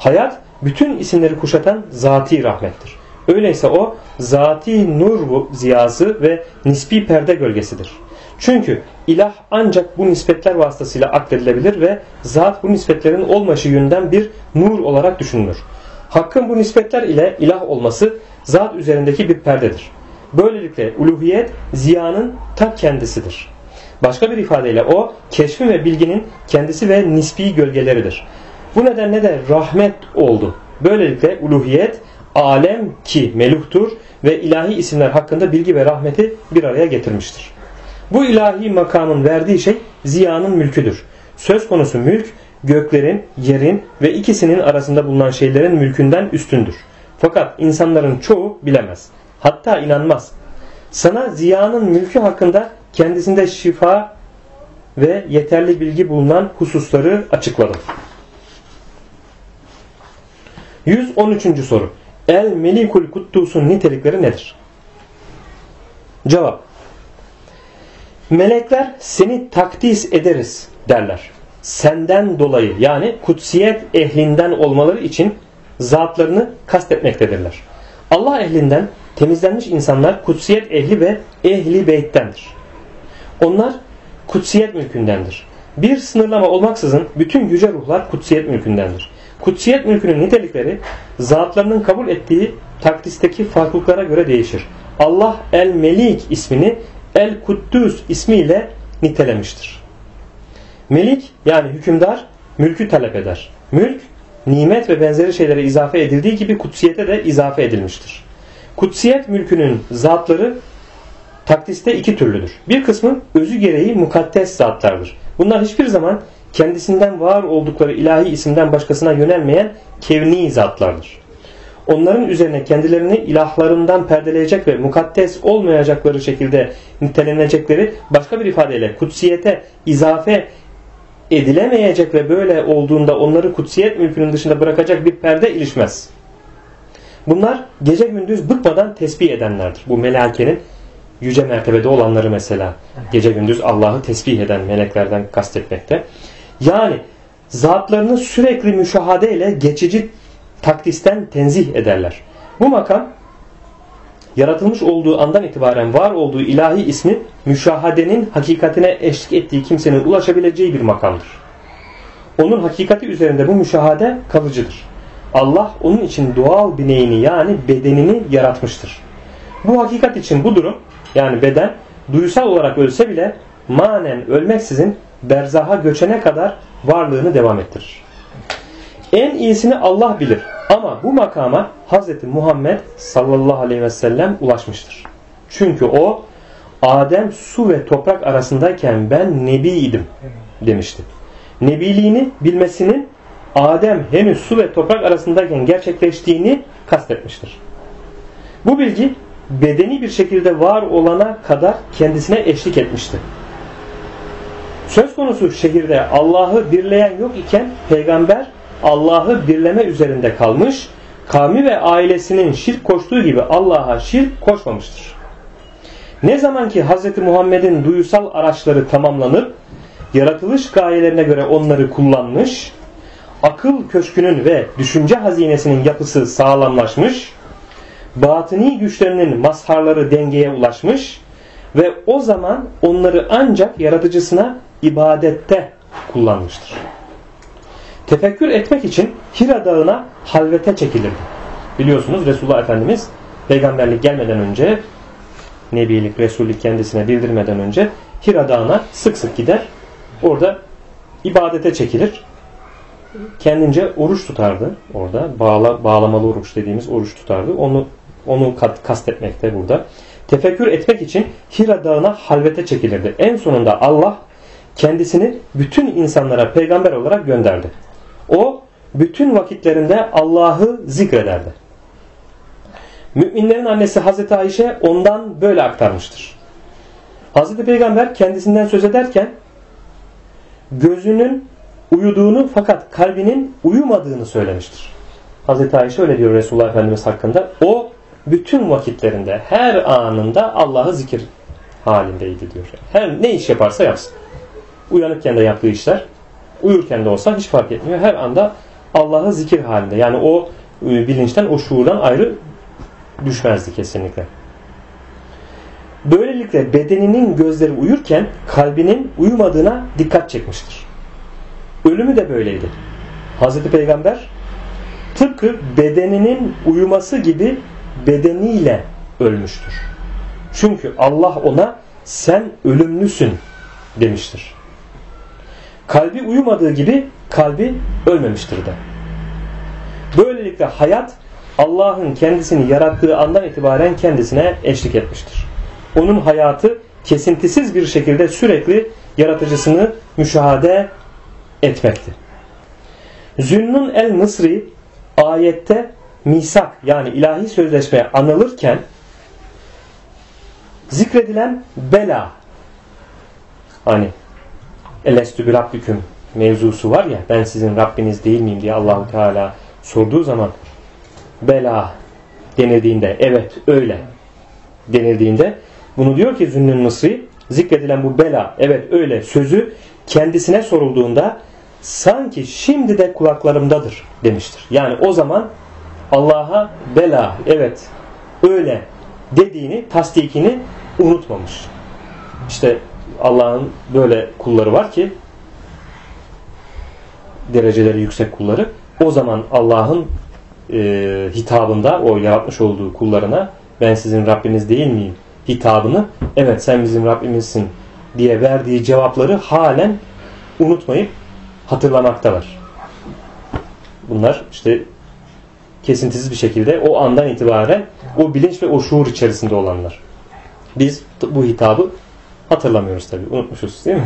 Hayat bütün isimleri kuşatan zati rahmettir. Öyleyse o zati nur ziyası ve nispi perde gölgesidir. Çünkü ilah ancak bu nispetler vasıtasıyla akledilebilir ve zat bu nispetlerin olmaşı yönünden bir nur olarak düşünülür. Hakkın bu nispetler ile ilah olması zat üzerindeki bir perdedir. Böylelikle uluhiyet ziyanın ta kendisidir. Başka bir ifadeyle o keşfin ve bilginin kendisi ve nispi gölgeleridir. Bu nedenle de rahmet oldu. Böylelikle uluhiyet alem ki meluhtur ve ilahi isimler hakkında bilgi ve rahmeti bir araya getirmiştir. Bu ilahi makamın verdiği şey ziyanın mülküdür. Söz konusu mülk göklerin, yerin ve ikisinin arasında bulunan şeylerin mülkünden üstündür. Fakat insanların çoğu bilemez. Hatta inanmaz. Sana ziyanın mülkü hakkında kendisinde şifa ve yeterli bilgi bulunan hususları açıkladım. 113. soru. El Melikul Kuddus'un nitelikleri nedir? Cevap. Melekler seni takdis ederiz derler. Senden dolayı yani kutsiyet ehlinden olmaları için zatlarını kastetmektedirler. Allah ehlinden temizlenmiş insanlar kutsiyet ehli ve ehli beyttendir. Onlar kutsiyet mülkündendir. Bir sınırlama olmaksızın bütün yüce ruhlar kutsiyet mülkündendir. Kutsiyet mülkünün nitelikleri zatlarının kabul ettiği takdisteki farklılıklara göre değişir. Allah El-Melik ismini El-Kuddus ismiyle nitelemiştir. Melik yani hükümdar mülkü talep eder. Mülk, nimet ve benzeri şeylere izafe edildiği gibi kutsiyete de izafe edilmiştir. Kutsiyet mülkünün zatları takdiste iki türlüdür. Bir kısmı özü gereği mukaddes zatlardır. Bunlar hiçbir zaman kendisinden var oldukları ilahi isimden başkasına yönelmeyen kevni zatlardır. Onların üzerine kendilerini ilahlarından perdeleyecek ve mukaddes olmayacakları şekilde nitelenecekleri başka bir ifadeyle kutsiyete izafe edilemeyecek ve böyle olduğunda onları kutsiyet mülkünün dışında bırakacak bir perde ilişmez. Bunlar gece gündüz bıkmadan tesbih edenlerdir. Bu melaikenin yüce mertebede olanları mesela gece gündüz Allah'ı tesbih eden meleklerden kastetmekte. Yani zatlarını sürekli müşahade ile geçici takdisten tenzih ederler. Bu makam yaratılmış olduğu andan itibaren var olduğu ilahi ismi müşahadenin hakikatine eşlik ettiği kimsenin ulaşabileceği bir makamdır. Onun hakikati üzerinde bu müşahade kalıcıdır. Allah onun için doğal bineğini yani bedenini yaratmıştır. Bu hakikat için bu durum yani beden duysal olarak ölse bile manen ölmeksizin berzaha göçene kadar varlığını devam ettirir. En iyisini Allah bilir ama bu makama Hz. Muhammed sallallahu aleyhi ve sellem ulaşmıştır. Çünkü o Adem su ve toprak arasındayken ben nebiydim demişti. Nebiliğini bilmesinin Adem henüz su ve toprak arasındayken gerçekleştiğini kastetmiştir. Bu bilgi bedeni bir şekilde var olana kadar kendisine eşlik etmişti. Söz konusu şehirde Allah'ı birleyen yok iken peygamber Allah'ı birleme üzerinde kalmış, kavmi ve ailesinin şirk koştuğu gibi Allah'a şirk koşmamıştır. Ne zaman ki Hz. Muhammed'in duysal araçları tamamlanıp yaratılış gayelerine göre onları kullanmış, akıl köşkünün ve düşünce hazinesinin yapısı sağlamlaşmış, batıni güçlerinin mazharları dengeye ulaşmış ve o zaman onları ancak yaratıcısına ibadette kullanmıştır. Tefekkür etmek için Hira Dağı'na halvete çekilirdi. Biliyorsunuz Resulullah Efendimiz peygamberlik gelmeden önce, nebilik, resullük kendisine bildirmeden önce Hira Dağı'na sık sık gider. Orada ibadete çekilir. Kendince oruç tutardı orada. Bağlamalı oruç dediğimiz oruç tutardı. Onu kastetmekte burada. Tefekkür etmek için Hira Dağı'na halvete çekilirdi. En sonunda Allah kendisini bütün insanlara peygamber olarak gönderdi. O bütün vakitlerinde Allah'ı zikrederdi. Müminlerin annesi Hazreti Ayşe ondan böyle aktarmıştır. Hazreti Peygamber kendisinden söz ederken gözünün uyuduğunu fakat kalbinin uyumadığını söylemiştir. Hazreti Ayşe öyle diyor Resulullah Efendimiz hakkında. O bütün vakitlerinde, her anında Allah'ı zikir halindeydi diyor. Her ne iş yaparsa yapsın. Uyanıkken de yaptığı işler, uyurken de olsa hiç fark etmiyor. Her anda Allah'ı zikir halinde. Yani o bilinçten, o şuurdan ayrı düşmezdi kesinlikle. Böylelikle bedeninin gözleri uyurken kalbinin uyumadığına dikkat çekmiştir. Ölümü de böyleydi. Hazreti Peygamber tıpkı bedeninin uyuması gibi bedeniyle ölmüştür. Çünkü Allah ona sen ölümlüsün demiştir. Kalbi uyumadığı gibi kalbi ölmemiştir de. Böylelikle hayat Allah'ın kendisini yarattığı andan itibaren kendisine eşlik etmiştir. Onun hayatı kesintisiz bir şekilde sürekli yaratıcısını müşahede etmekti. Zünnun el-Mısri ayette misak yani ilahi sözleşmeye anılırken zikredilen bela, hani elestü bi rabbiküm mevzusu var ya, ben sizin Rabbiniz değil miyim diye Allah-u Teala sorduğu zaman bela denildiğinde, evet öyle denildiğinde, bunu diyor ki Zünnun Mısri, zikredilen bu bela, evet öyle sözü kendisine sorulduğunda sanki şimdi de kulaklarımdadır demiştir. Yani o zaman Allah'a bela, evet öyle dediğini, tasdikini unutmamış. İşte Allah'ın böyle kulları var ki, dereceleri yüksek kulları, o zaman Allah'ın hitabında, o yaratmış olduğu kullarına ben sizin Rabbiniz değil miyim hitabını, evet sen bizim Rabbimizsin diye verdiği cevapları halen unutmayıp hatırlamaktalar. Bunlar işte kesintisiz bir şekilde o andan itibaren o bilinç ve o şuur içerisinde olanlar. Biz bu hitabı hatırlamıyoruz tabii. Unutmuşuz değil mi?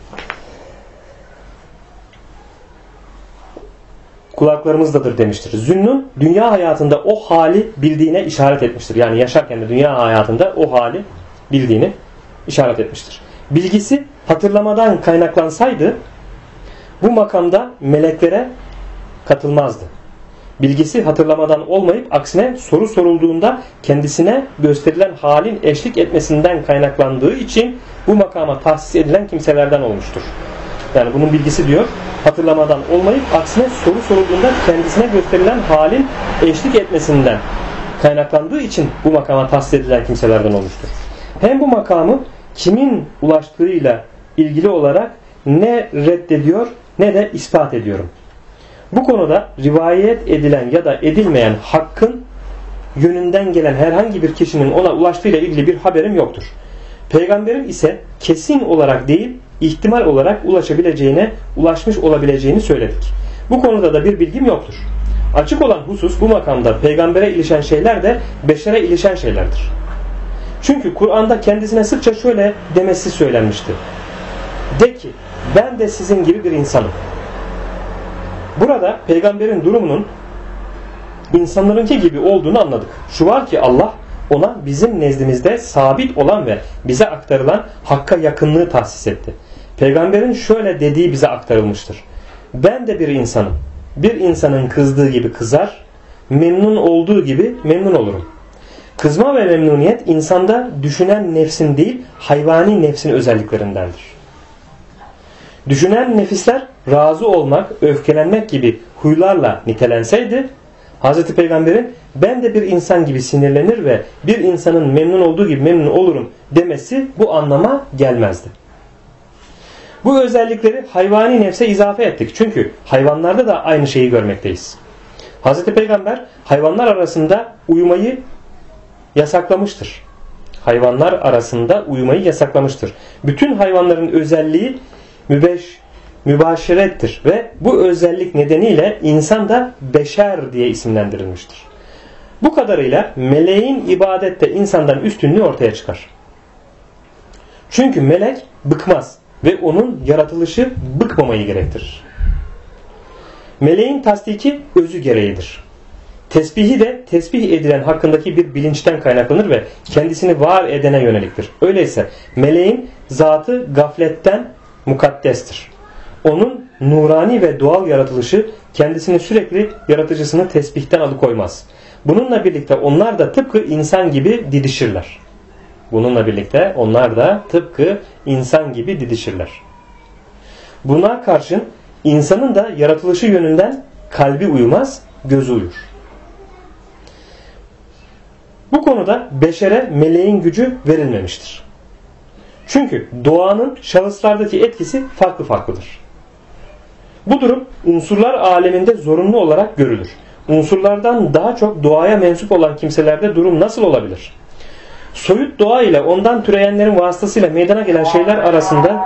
Kulaklarımızdadır demiştir. Zünnun dünya hayatında o hali bildiğine işaret etmiştir. Yani yaşarken de dünya hayatında o hali bildiğini işaret etmiştir. Bilgisi hatırlamadan kaynaklansaydı bu makamda meleklere katılmazdı. Bilgisi hatırlamadan olmayıp aksine soru sorulduğunda kendisine gösterilen halin eşlik etmesinden kaynaklandığı için bu makama tahsis edilen kimselerden olmuştur. Yani bunun bilgisi diyor hatırlamadan olmayıp aksine soru sorulduğunda kendisine gösterilen halin eşlik etmesinden kaynaklandığı için bu makama tahsis edilen kimselerden olmuştur. Hem bu makamı kimin ulaştığıyla ilgili olarak ne reddediyor ne de ispat ediyorum. Bu konuda rivayet edilen ya da edilmeyen hakkın yönünden gelen herhangi bir kişinin ona ulaştığıyla ilgili bir haberim yoktur. Peygamberin ise kesin olarak değil, ihtimal olarak ulaşmış olabileceğini söyledik. Bu konuda da bir bilgim yoktur. Açık olan husus bu makamda peygambere ilişen şeyler de beşere ilişen şeylerdir. Çünkü Kur'an'da kendisine sıkça şöyle demesi söylenmişti. De ki ben de sizin gibi bir insanım. Burada peygamberin durumunun insanlarınki gibi olduğunu anladık. Şu var ki Allah ona bizim nezdimizde sabit olan ve bize aktarılan hakka yakınlığı tahsis etti. Peygamberin şöyle dediği bize aktarılmıştır. Ben de bir insanım. Bir insanın kızdığı gibi kızar, memnun olduğu gibi memnun olurum. Kızma ve memnuniyet insanda düşünen nefsin değil, hayvani nefsin özelliklerindendir. Düşünen nefisler razı olmak, öfkelenmek gibi huylarla nitelenseydi, Hz. Peygamber'in ben de bir insan gibi sinirlenir ve bir insanın memnun olduğu gibi memnun olurum demesi bu anlama gelmezdi. Bu özellikleri hayvani nefse izafe ettik. Çünkü hayvanlarda da aynı şeyi görmekteyiz. Hz. Peygamber hayvanlar arasında uyumayı yasaklamıştır. Hayvanlar arasında uyumayı yasaklamıştır. Bütün hayvanların özelliği mübaşirettir ve bu özellik nedeniyle insan da beşer diye isimlendirilmiştir. Bu kadarıyla meleğin ibadette insandan üstünlüğü ortaya çıkar. Çünkü melek bıkmaz ve onun yaratılışı bıkmamayı gerektirir. Meleğin tasdiki özü gereğidir. Tesbihi de tesbih edilen hakkındaki bir bilinçten kaynaklanır ve kendisini var edene yöneliktir. Öyleyse meleğin zatı gafletten mukaddestir. Onun nurani ve doğal yaratılışı kendisini sürekli yaratıcısını tesbihten alıkoymaz. Bununla birlikte onlar da tıpkı insan gibi didişirler. Buna karşın insanın da yaratılışı yönünden kalbi uyumaz, gözü uyur. Bu konuda beşere meleğin gücü verilmemiştir. Çünkü doğanın şahıslardaki etkisi farklı farklıdır. Bu durum unsurlar aleminde zorunlu olarak görülür. Unsurlardan daha çok doğaya mensup olan kimselerde durum nasıl olabilir? Soyut doğa ile ondan türeyenlerin vasıtasıyla meydana gelen şeyler arasında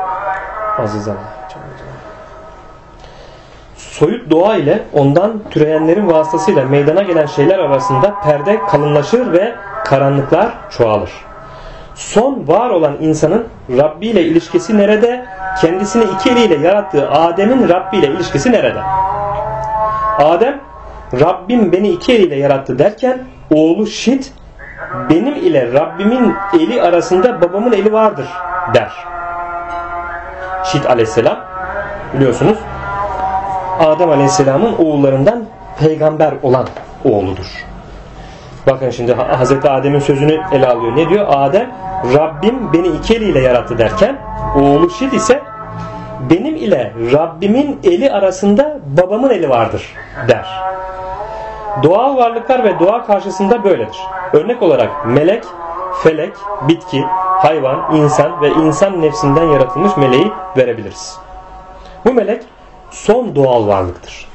soyut doğa ile ondan türeyenlerin vasıtasıyla meydana gelen şeyler arasında perde kalınlaşır ve karanlıklar çoğalır. Son var olan insanın Rabbi ile ilişkisi nerede? Kendisini iki eliyle yarattığı Adem'in Rabbi ile ilişkisi nerede? Adem, Rabbim beni iki eliyle yarattı derken oğlu Şit, benim ile Rabbimin eli arasında babamın eli vardır der. Şit aleyhisselam biliyorsunuz Adem aleyhisselamın oğullarından peygamber olan oğludur. Bakın şimdi Hazreti Adem'in sözünü ele alıyor. Ne diyor? Adem, Rabbim beni iki eliyle yarattı derken oğlu Şit ise benim ile Rabbimin eli arasında babamın eli vardır der. Doğal varlıklar ve doğa karşısında böyledir. Örnek olarak melek, felek, bitki, hayvan, insan ve insan nefsinden yaratılmış meleği verebiliriz. Bu melek son doğal varlıktır.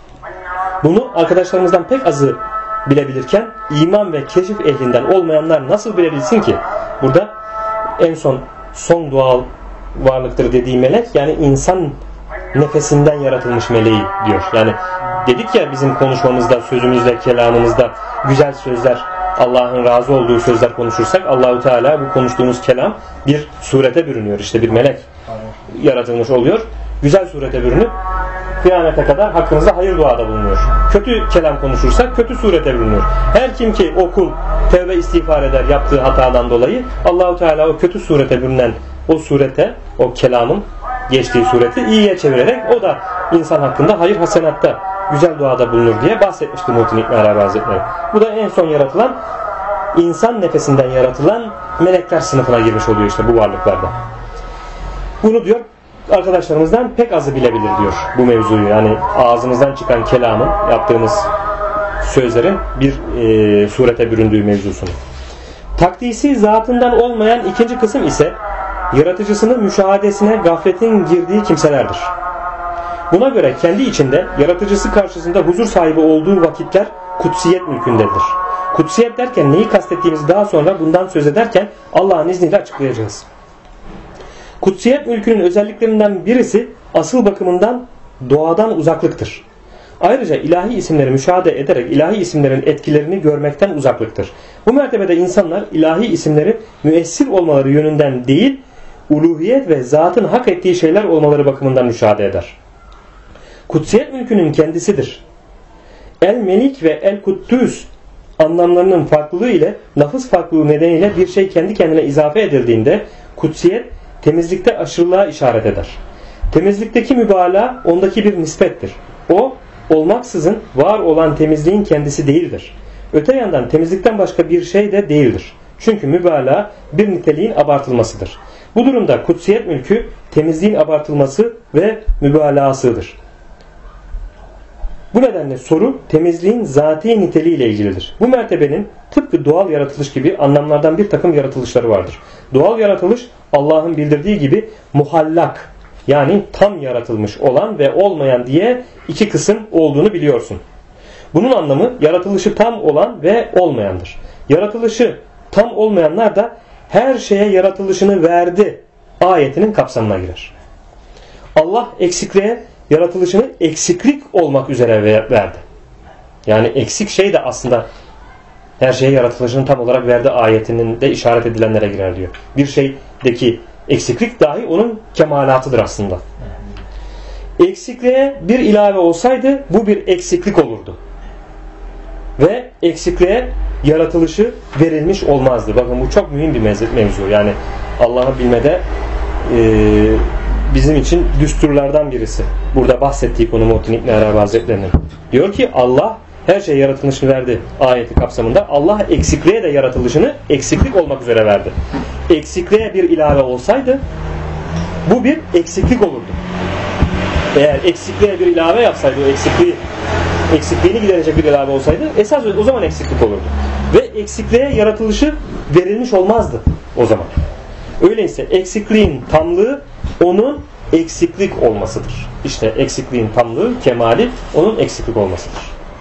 Bunu arkadaşlarımızdan pek azı bilebilirken iman ve keşif ehlinden olmayanlar nasıl bilebilsin ki? Burada en son doğal varlıktır dediği melek yani insan nefesinden yaratılmış meleği diyor. Yani dedik ya bizim konuşmamızda, sözümüzde, kelamımızda güzel sözler, Allah'ın razı olduğu sözler konuşursak Allahu Teala bu konuştuğumuz kelam bir surete bürünüyor. İşte bir melek yaratılmış oluyor. Güzel surete bürünüp kıyamete kadar hakkımızda hayır duada bulunuyor. Kötü kelam konuşursak kötü surete bürünüyor. Her kim ki o kul tevbe istiğfar eder yaptığı hatadan dolayı Allahu Teala o kötü surete bürünen o surete, o kelamın geçtiği sureti iyiye çevirerek o da insan hakkında hayır hasenatta güzel duada bulunur diye bahsetmişti Muhittin İbn Arabi Hazretleri. Bu da en son yaratılan insan nefesinden yaratılan melekler sınıfına girmiş oluyor işte bu varlıklarda. Bunu diyor arkadaşlarımızdan pek azı bilebilir diyor bu mevzuyu. Yani ağzımızdan çıkan kelamın, yaptığımız sözlerin bir surete büründüğü mevzusunu. Takdisi zatından olmayan ikinci kısım ise yaratıcısının müşahadesine gafletin girdiği kimselerdir. Buna göre kendi içinde yaratıcısı karşısında huzur sahibi olduğu vakitler kutsiyet mülkündedir. Kutsiyet derken neyi kastettiğimizi daha sonra bundan söz ederken Allah'ın izniyle açıklayacağız. Kutsiyet mülkünün özelliklerinden birisi asıl bakımından doğadan uzaklıktır. Ayrıca ilahi isimleri müşahede ederek ilahi isimlerin etkilerini görmekten uzaklıktır. Bu mertebede insanlar ilahi isimleri müessir olmaları yönünden değil, uluhiyet ve zatın hak ettiği şeyler olmaları bakımından müşahede eder. Kutsiyet mülkünün kendisidir. El-Melik ve El-Kuddüs anlamlarının farklılığı ile lafız farklılığı nedeniyle bir şey kendi kendine izafe edildiğinde kutsiyet temizlikte aşırılığa işaret eder. Temizlikteki mübalağa ondaki bir nispettir. O olmaksızın var olan temizliğin kendisi değildir. Öte yandan temizlikten başka bir şey de değildir. Çünkü mübalağa bir niteliğin abartılmasıdır. Bu durumda kutsiyet mülkü temizliğin abartılması ve mübalağasıdır. Bu nedenle soru temizliğin zati niteliği ile ilgilidir. Bu mertebenin tıpkı doğal yaratılış gibi anlamlardan bir takım yaratılışları vardır. Doğal yaratılış Allah'ın bildirdiği gibi muhallak yani tam yaratılmış olan ve olmayan diye iki kısım olduğunu biliyorsun. Bunun anlamı yaratılışı tam olan ve olmayandır. Yaratılışı tam olmayanlar da her şeye yaratılışını verdi ayetinin kapsamına girer. Allah eksikliğe yaratılışını eksiklik olmak üzere verdi. Yani eksik şey de aslında her şeye yaratılışını tam olarak verdi ayetinin de işaret edilenlere girer diyor. Bir şeydeki eksiklik dahi onun kemalatıdır aslında. Eksikliğe bir ilave olsaydı bu bir eksiklik olurdu. Ve eksikliğe yaratılışı verilmiş olmazdı. Bakın bu çok mühim bir mevzu. Yani Allah'ı bilmede bizim için düsturlardan birisi. Burada bahsettiği konu Muhittin İbn Arabi Hazretleri'nin. Diyor ki Allah her şeye yaratılışını verdi ayeti kapsamında. Allah eksikliğe de yaratılışını eksiklik olmak üzere verdi. Eksikliğe bir ilave olsaydı bu bir eksiklik olurdu. Eğer eksikliğe bir ilave yapsaydı o eksikliği eksikliğini giderecek bir ilave olsaydı esas o zaman eksiklik olurdu. Ve eksikliğe yaratılışı verilmiş olmazdı o zaman. Öyleyse eksikliğin tamlığı onun eksiklik olmasıdır. İşte eksikliğin tamlığı, kemali onun eksiklik olmasıdır.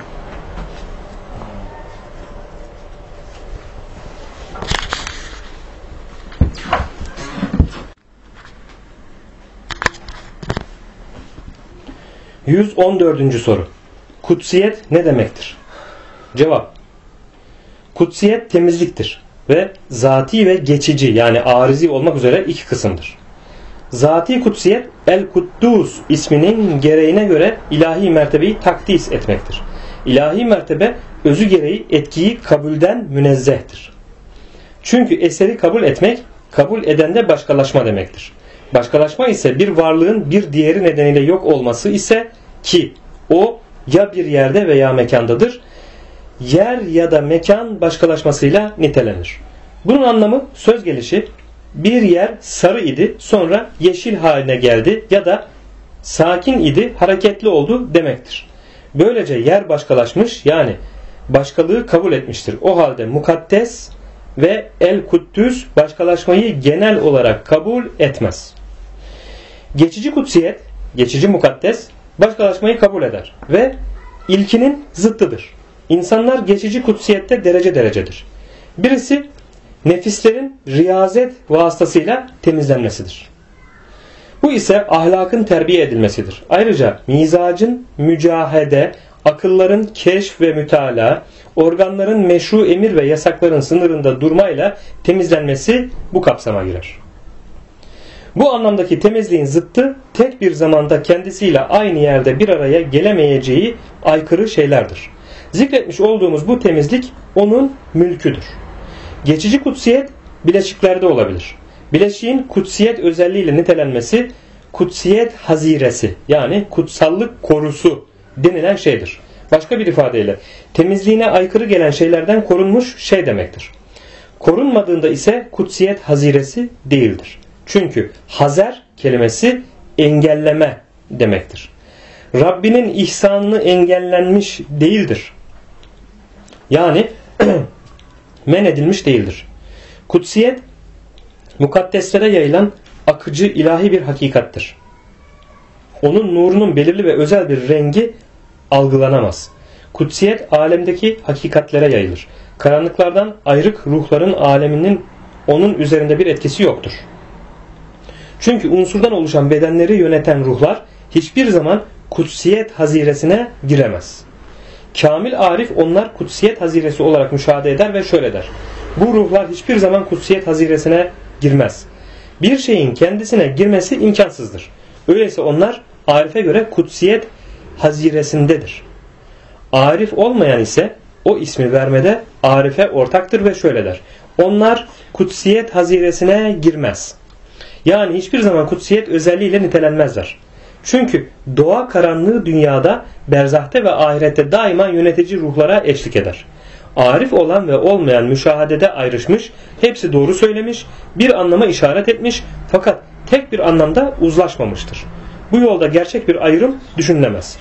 ...114. soru. Kutsiyet ne demektir? Cevap. Kutsiyet temizliktir ve zati ve geçici yani arizi olmak üzere iki kısımdır. Zati kutsiyet El-Kuddus isminin gereğine göre ilahi mertebeyi takdis etmektir. İlahi mertebe özü gereği etkiyi kabulden münezzehtir. Çünkü eseri kabul etmek, kabul edende başkalaşma demektir. Başkalaşma ise bir varlığın bir diğeri nedeniyle yok olması ise ki o ya bir yerde veya mekandadır, yer ya da mekan başkalaşmasıyla nitelenir. Bunun anlamı söz gelişi bir yer sarı idi sonra yeşil haline geldi ya da sakin idi hareketli oldu demektir. Böylece yer başkalaşmış yani başkalığı kabul etmiştir. O halde mukaddes ve el-kuddüs başkalaşmayı genel olarak kabul etmez. Geçici kutsiyet, geçici mukaddes başkalaşmayı kabul eder ve ilkinin zıttıdır. İnsanlar geçici kutsiyette derece derecedir. Birisi nefislerin riyazet vasıtasıyla temizlenmesidir. Bu ise ahlakın terbiye edilmesidir. Ayrıca mizacın mücahede, akılların keşf ve mütalaa, organların meşru emir ve yasakların sınırında durmayla temizlenmesi bu kapsama girer. Bu anlamdaki temizliğin zıttı tek bir zamanda kendisiyle aynı yerde bir araya gelemeyeceği aykırı şeylerdir. Zikretmiş olduğumuz bu temizlik onun mülküdür. Geçici kutsiyet bileşiklerde olabilir. Bileşiğin kutsiyet özelliğiyle nitelenmesi kutsiyet haziresi yani kutsallık korusu denilen şeydir. Başka bir ifadeyle temizliğine aykırı gelen şeylerden korunmuş şey demektir. Korunmadığında ise kutsiyet haziresi değildir. Çünkü hazer kelimesi engelleme demektir. Rabbinin ihsanını engellenmiş değildir. Yani men edilmiş değildir. Kutsiyet mukaddeslere yayılan akıcı ilahi bir hakikattir. Onun nurunun belirli ve özel bir rengi algılanamaz. Kutsiyet alemdeki hakikatlere yayılır. Karanlıklardan ayrık ruhların aleminin onun üzerinde bir etkisi yoktur. Çünkü unsurdan oluşan bedenleri yöneten ruhlar hiçbir zaman kutsiyet haziresine giremez. Kamil arif onlar kutsiyet haziresi olarak müşahede eder ve şöyle der. Bu ruhlar hiçbir zaman kutsiyet haziresine girmez. Bir şeyin kendisine girmesi imkansızdır. Öyleyse onlar arife göre kutsiyet haziresindedir. Arif olmayan ise o ismi vermede arife ortaktır ve şöyle der. Onlar kutsiyet haziresine girmez. Yani hiçbir zaman kutsiyet özelliğiyle nitelenmezler. Çünkü doğa karanlığı dünyada, berzahte ve ahirette daima yönetici ruhlara eşlik eder. Arif olan ve olmayan müşahadede ayrışmış, hepsi doğru söylemiş, bir anlama işaret etmiş fakat tek bir anlamda uzlaşmamıştır. Bu yolda gerçek bir ayrım düşünülemez.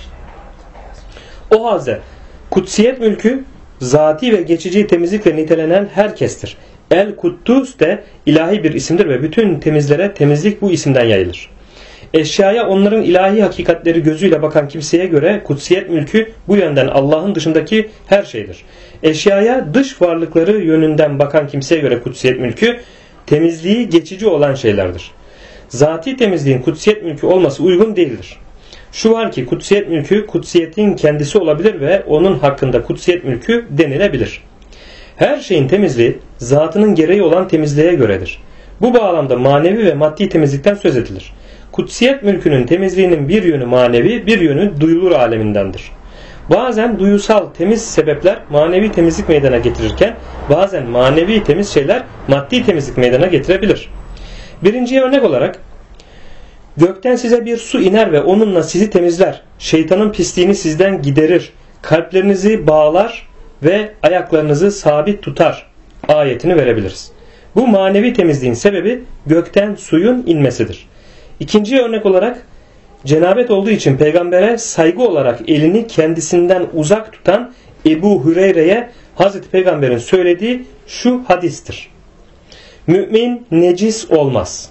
O halde kutsiyet mülkü zati ve geçici temizlikle nitelenen herkestir. El-Kuddus de ilahi bir isimdir ve bütün temizlere temizlik bu isimden yayılır. Eşyaya onların ilahi hakikatleri gözüyle bakan kimseye göre kutsiyet mülkü bu yönden Allah'ın dışındaki her şeydir. Eşyaya dış varlıkları yönünden bakan kimseye göre kutsiyet mülkü temizliği geçici olan şeylerdir. Zati temizliğin kutsiyet mülkü olması uygun değildir. Şu var ki kutsiyet mülkü kutsiyetin kendisi olabilir ve onun hakkında kutsiyet mülkü denilebilir. Her şeyin temizliği zatının gereği olan temizliğe göredir. Bu bağlamda manevi ve maddi temizlikten söz edilir. Kutsiyet mülkünün temizliğinin bir yönü manevi, bir yönü duyulur alemindendir. Bazen duyusal temiz sebepler manevi temizlik meydana getirirken bazen manevi temiz şeyler maddi temizlik meydana getirebilir. Birinciye örnek olarak gökten size bir su iner ve onunla sizi temizler. Şeytanın pisliğini sizden giderir. Kalplerinizi bağlar ve ayaklarınızı sabit tutar ayetini verebiliriz. Bu manevi temizliğin sebebi gökten suyun inmesidir. İkinciye örnek olarak cenabet olduğu için peygambere saygı olarak elini kendisinden uzak tutan Ebu Hüreyre'ye Hazreti Peygamber'in söylediği şu hadistir. Mümin necis olmaz.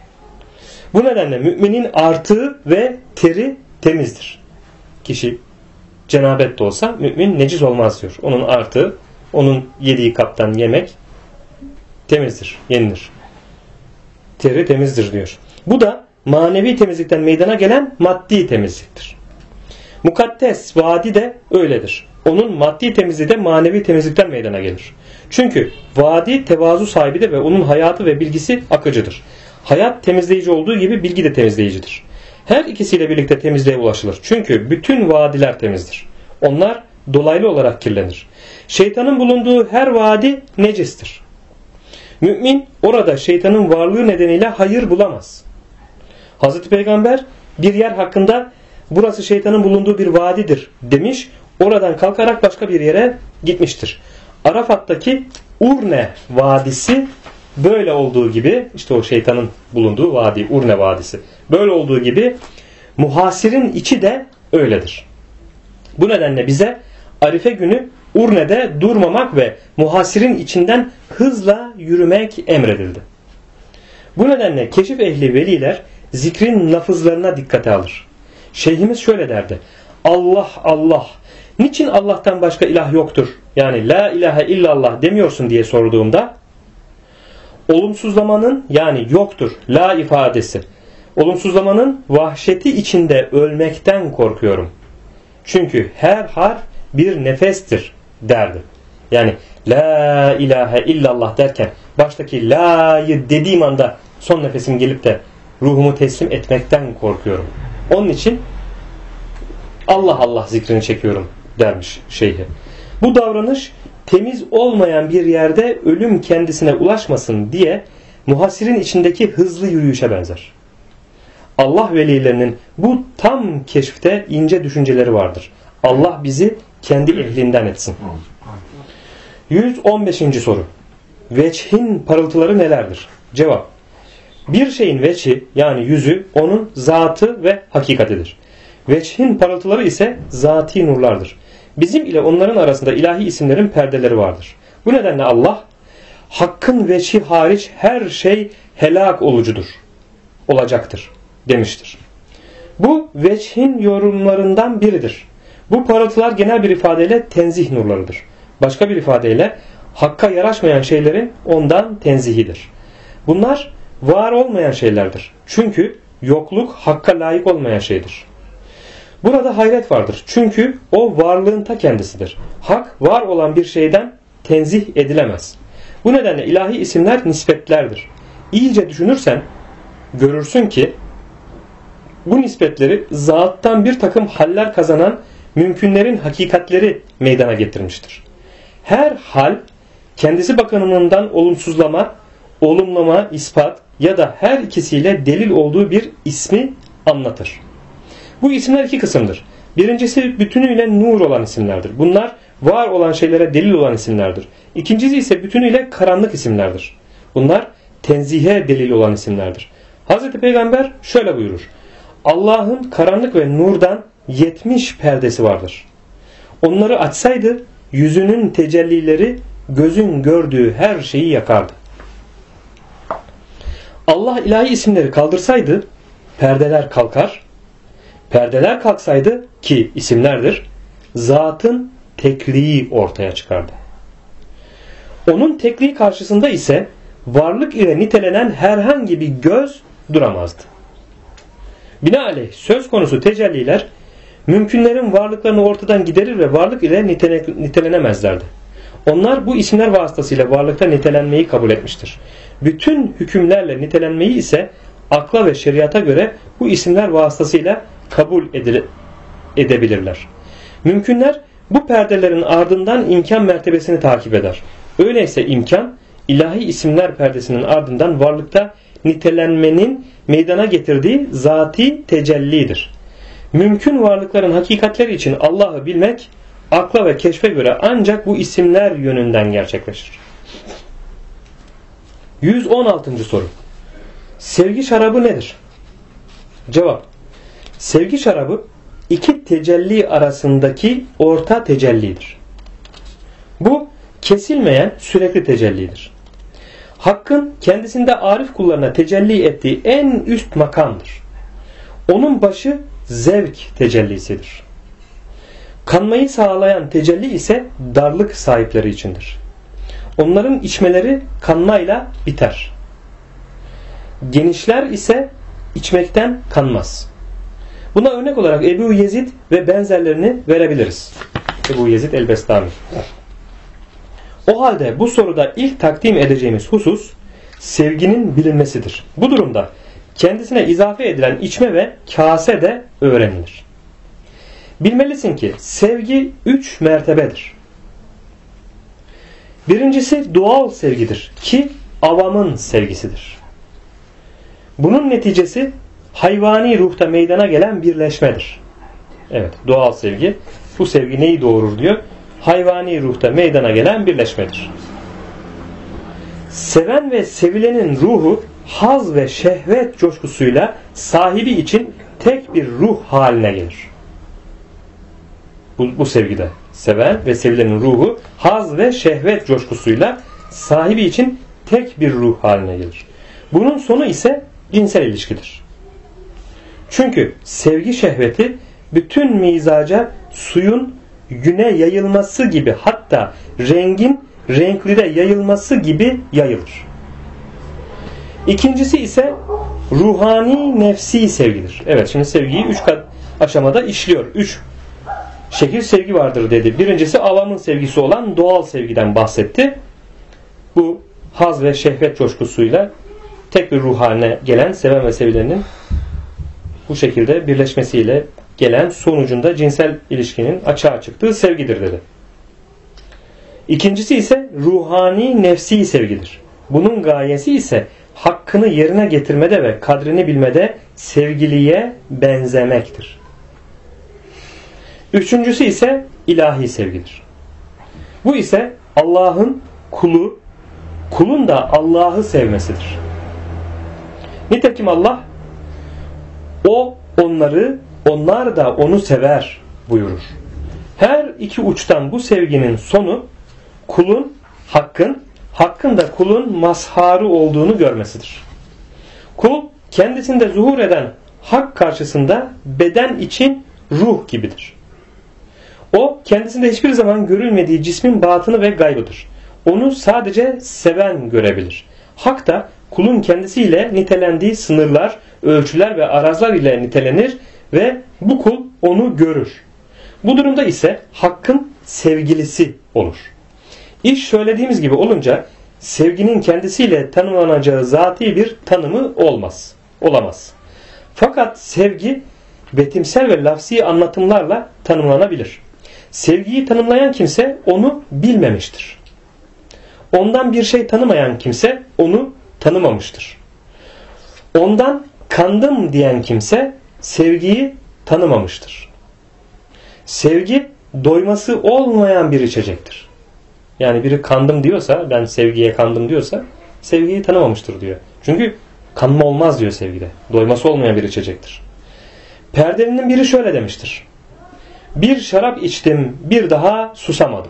Bu nedenle müminin artığı ve teri temizdir. Kişi cenabet de olsa mümin necis olmaz diyor. Onun artığı, onun yediği kaptan yemek temizdir, yenilir. Teri temizdir diyor. Bu da manevi temizlikten meydana gelen maddi temizliktir. Mukaddes vadi de öyledir. Onun maddi temizliği de manevi temizlikten meydana gelir. Çünkü vadi tevazu sahibidir ve onun hayatı ve bilgisi akıcıdır. Hayat temizleyici olduğu gibi bilgi de temizleyicidir. Her ikisiyle birlikte temizliğe ulaşılır. Çünkü bütün vadiler temizdir. Onlar dolaylı olarak kirlenir. Şeytanın bulunduğu her vadi necistir. Mümin orada şeytanın varlığı nedeniyle hayır bulamaz. Hazreti Peygamber bir yer hakkında burası şeytanın bulunduğu bir vadidir demiş. Oradan kalkarak başka bir yere gitmiştir. Arafat'taki Urne Vadisi böyle olduğu gibi, işte o şeytanın bulunduğu vadi, Urne Vadisi. Böyle olduğu gibi muhasirin içi de öyledir. Bu nedenle bize Arife günü Urne'de durmamak ve muhasirin içinden hızla yürümek emredildi. Bu nedenle keşif ehli veliler zikrin lafızlarına dikkate alır. Şeyhimiz şöyle derdi. Allah Allah. Niçin Allah'tan başka ilah yoktur? Yani la ilahe illallah demiyorsun diye sorduğumda olumsuzlamanın, yani yoktur la ifadesi, olumsuzlamanın vahşeti içinde ölmekten korkuyorum. Çünkü her harf bir nefestir derdi. Yani la ilahe illallah derken baştaki la'yı dediğim anda son nefesim gelip de ruhumu teslim etmekten korkuyorum. Onun için Allah Allah zikrini çekiyorum dermiş şeyhi. Bu davranış temiz olmayan bir yerde ölüm kendisine ulaşmasın diye muhasirin içindeki hızlı yürüyüşe benzer. Allah velilerinin bu tam keşifte ince düşünceleri vardır. Allah bizi kendi ehlinden etsin. 115. soru. Veçhin parıltıları nelerdir? Cevap. Bir şeyin veçhi, yani yüzü, onun zatı ve hakikatidir. Veçhin parıltıları ise zati nurlardır. Bizim ile onların arasında ilahi isimlerin perdeleri vardır. Bu nedenle Allah, hakkın veçhi hariç her şey helak olucudur, olacaktır demiştir. Bu veçhin yorumlarından biridir. Bu parıltılar genel bir ifadeyle tenzih nurlarıdır. Başka bir ifadeyle hakka yaraşmayan şeylerin ondan tenzihidir. Bunlar var olmayan şeylerdir. Çünkü yokluk hakka layık olmayan şeydir. Burada hayret vardır. Çünkü o varlığın ta kendisidir. Hak var olan bir şeyden tenzih edilemez. Bu nedenle ilahi isimler nispetlerdir. İyice düşünürsen görürsün ki bu nispetleri zattan bir takım haller kazanan mümkünlerin hakikatleri meydana getirmiştir. Her hal kendisi bakımından olumsuzlama, olumlama, ispat ya da her ikisiyle delil olduğu bir ismi anlatır. Bu isimler iki kısımdır. Birincisi bütünüyle nur olan isimlerdir. Bunlar var olan şeylere delil olan isimlerdir. İkincisi ise bütünüyle karanlık isimlerdir. Bunlar tenzihe delil olan isimlerdir. Hazreti Peygamber şöyle buyurur. Allah'ın karanlık ve nurdan 70 perdesi vardır. Onları açsaydı yüzünün tecellileri gözün gördüğü her şeyi yakardı. Allah ilahi isimleri kaldırsaydı perdeler kalkar. Perdeler kalksaydı, ki isimlerdir, zatın tekliği ortaya çıkardı. Onun tekliği karşısında ise varlık ile nitelenen herhangi bir göz duramazdı. Binaenaleyh söz konusu tecelliler mümkünlerin varlıklarını ortadan giderir ve varlık ile nitelenemezlerdi. Onlar bu isimler vasıtasıyla varlıkta nitelenmeyi kabul etmiştir. Bütün hükümlerle nitelenmeyi ise akla ve şeriata göre bu isimler vasıtasıyla kabul edebilirler. Mümkünler bu perdelerin ardından imkan mertebesini takip eder. Öyleyse imkan ilahi isimler perdesinin ardından varlıkta nitelenmenin meydana getirdiği zati tecellidir. Mümkün varlıkların hakikatleri için Allah'ı bilmek akla ve keşfe göre ancak bu isimler yönünden gerçekleşir. 116. soru. Sevgi şarabı nedir? Cevap. Sevgi şarabı iki tecelli arasındaki orta tecellidir. Bu kesilmeyen sürekli tecellidir. Hakkın kendisinde arif kullarına tecelli ettiği en üst makamdır. Onun başı zevk tecellisidir. Kanmayı sağlayan tecelli ise darlık sahipleri içindir. Onların içmeleri kanmayla biter. Genişler ise içmekten kanmaz. Buna örnek olarak Ebu Yezid ve benzerlerini verebiliriz. Ebu Yezid el-Bestami. O halde bu soruda ilk takdim edeceğimiz husus sevginin bilinmesidir. Bu durumda kendisine izafe edilen içme ve kase de öğrenilir. Bilmelisin ki sevgi 3 mertebedir. Birincisi doğal sevgidir ki avamın sevgisidir. Bunun neticesi hayvani ruhta meydana gelen birleşmedir. Evet, doğal sevgi. Bu sevgi neyi doğurur diyor? Hayvani ruhta meydana gelen birleşmedir. Seven ve sevilenin ruhu haz ve şehvet coşkusuyla sahibi için tek bir ruh haline gelir. Bu sevgide seven ve sevilenin ruhu haz ve şehvet coşkusuyla sahibi için tek bir ruh haline gelir. Bunun sonu ise cinsel ilişkidir. Çünkü sevgi şehveti bütün mizaca suyun güne yayılması gibi, hatta rengin renklide yayılması gibi yayılır. İkincisi ise ruhani nefsi sevgidir. Evet, şimdi sevgiyi 3 aşamada işliyor. 3 şekil sevgi vardır dedi. Birincisi avamın sevgisi olan doğal sevgiden bahsetti. Bu haz ve şehvet coşkusuyla tek bir ruh haline gelen seven ve sevilenin bu şekilde birleşmesiyle gelen sonucunda cinsel ilişkinin açığa çıktığı sevgidir dedi. İkincisi ise ruhani nefsi sevgidir. Bunun gayesi ise hakkını yerine getirmede ve kadrini bilmede sevgiliye benzemektir. Üçüncüsü ise ilahi sevgidir. Bu ise Allah'ın kulu, kulun da Allah'ı sevmesidir. Nitekim Allah o onları, onlar da onu sever buyurur. Her iki uçtan bu sevginin sonu kulun hakkın da kulun mazharı olduğunu görmesidir. Kul kendisinde zuhur eden hak karşısında beden için ruh gibidir. O kendisinde hiçbir zaman görülmediği cismin batını ve gaybıdır. Onu sadece seven görebilir. Hak da kulun kendisiyle nitelendiği sınırlar, ölçüler ve arazlar ile nitelenir ve bu kul onu görür. Bu durumda ise hakkın sevgilisi olur. İş söylediğimiz gibi olunca sevginin kendisiyle tanımlanacağı zati bir tanımı olamaz. Fakat sevgi betimsel ve lafzi anlatımlarla tanımlanabilir. Sevgiyi tanımlayan kimse onu bilmemiştir. Ondan bir şey tanımayan kimse onu tanımamıştır. Ondan kandım diyen kimse sevgiyi tanımamıştır. Sevgi doyması olmayan bir içecektir. Yani biri kandım diyorsa, ben sevgiye kandım diyorsa sevgiyi tanımamıştır diyor. Çünkü kanma olmaz diyor sevgide. Doyması olmayan bir içecektir. Perdelinin biri şöyle demiştir: bir şarap içtim, bir daha susamadım.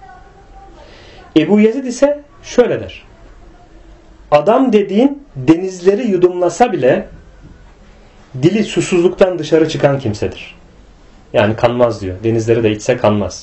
Ebu Yezid ise şöyle der: adam dediğin denizleri yudumlasa bile dili susuzluktan dışarı çıkan kimsedir. Yani kanmaz diyor. Denizleri de içse kanmaz.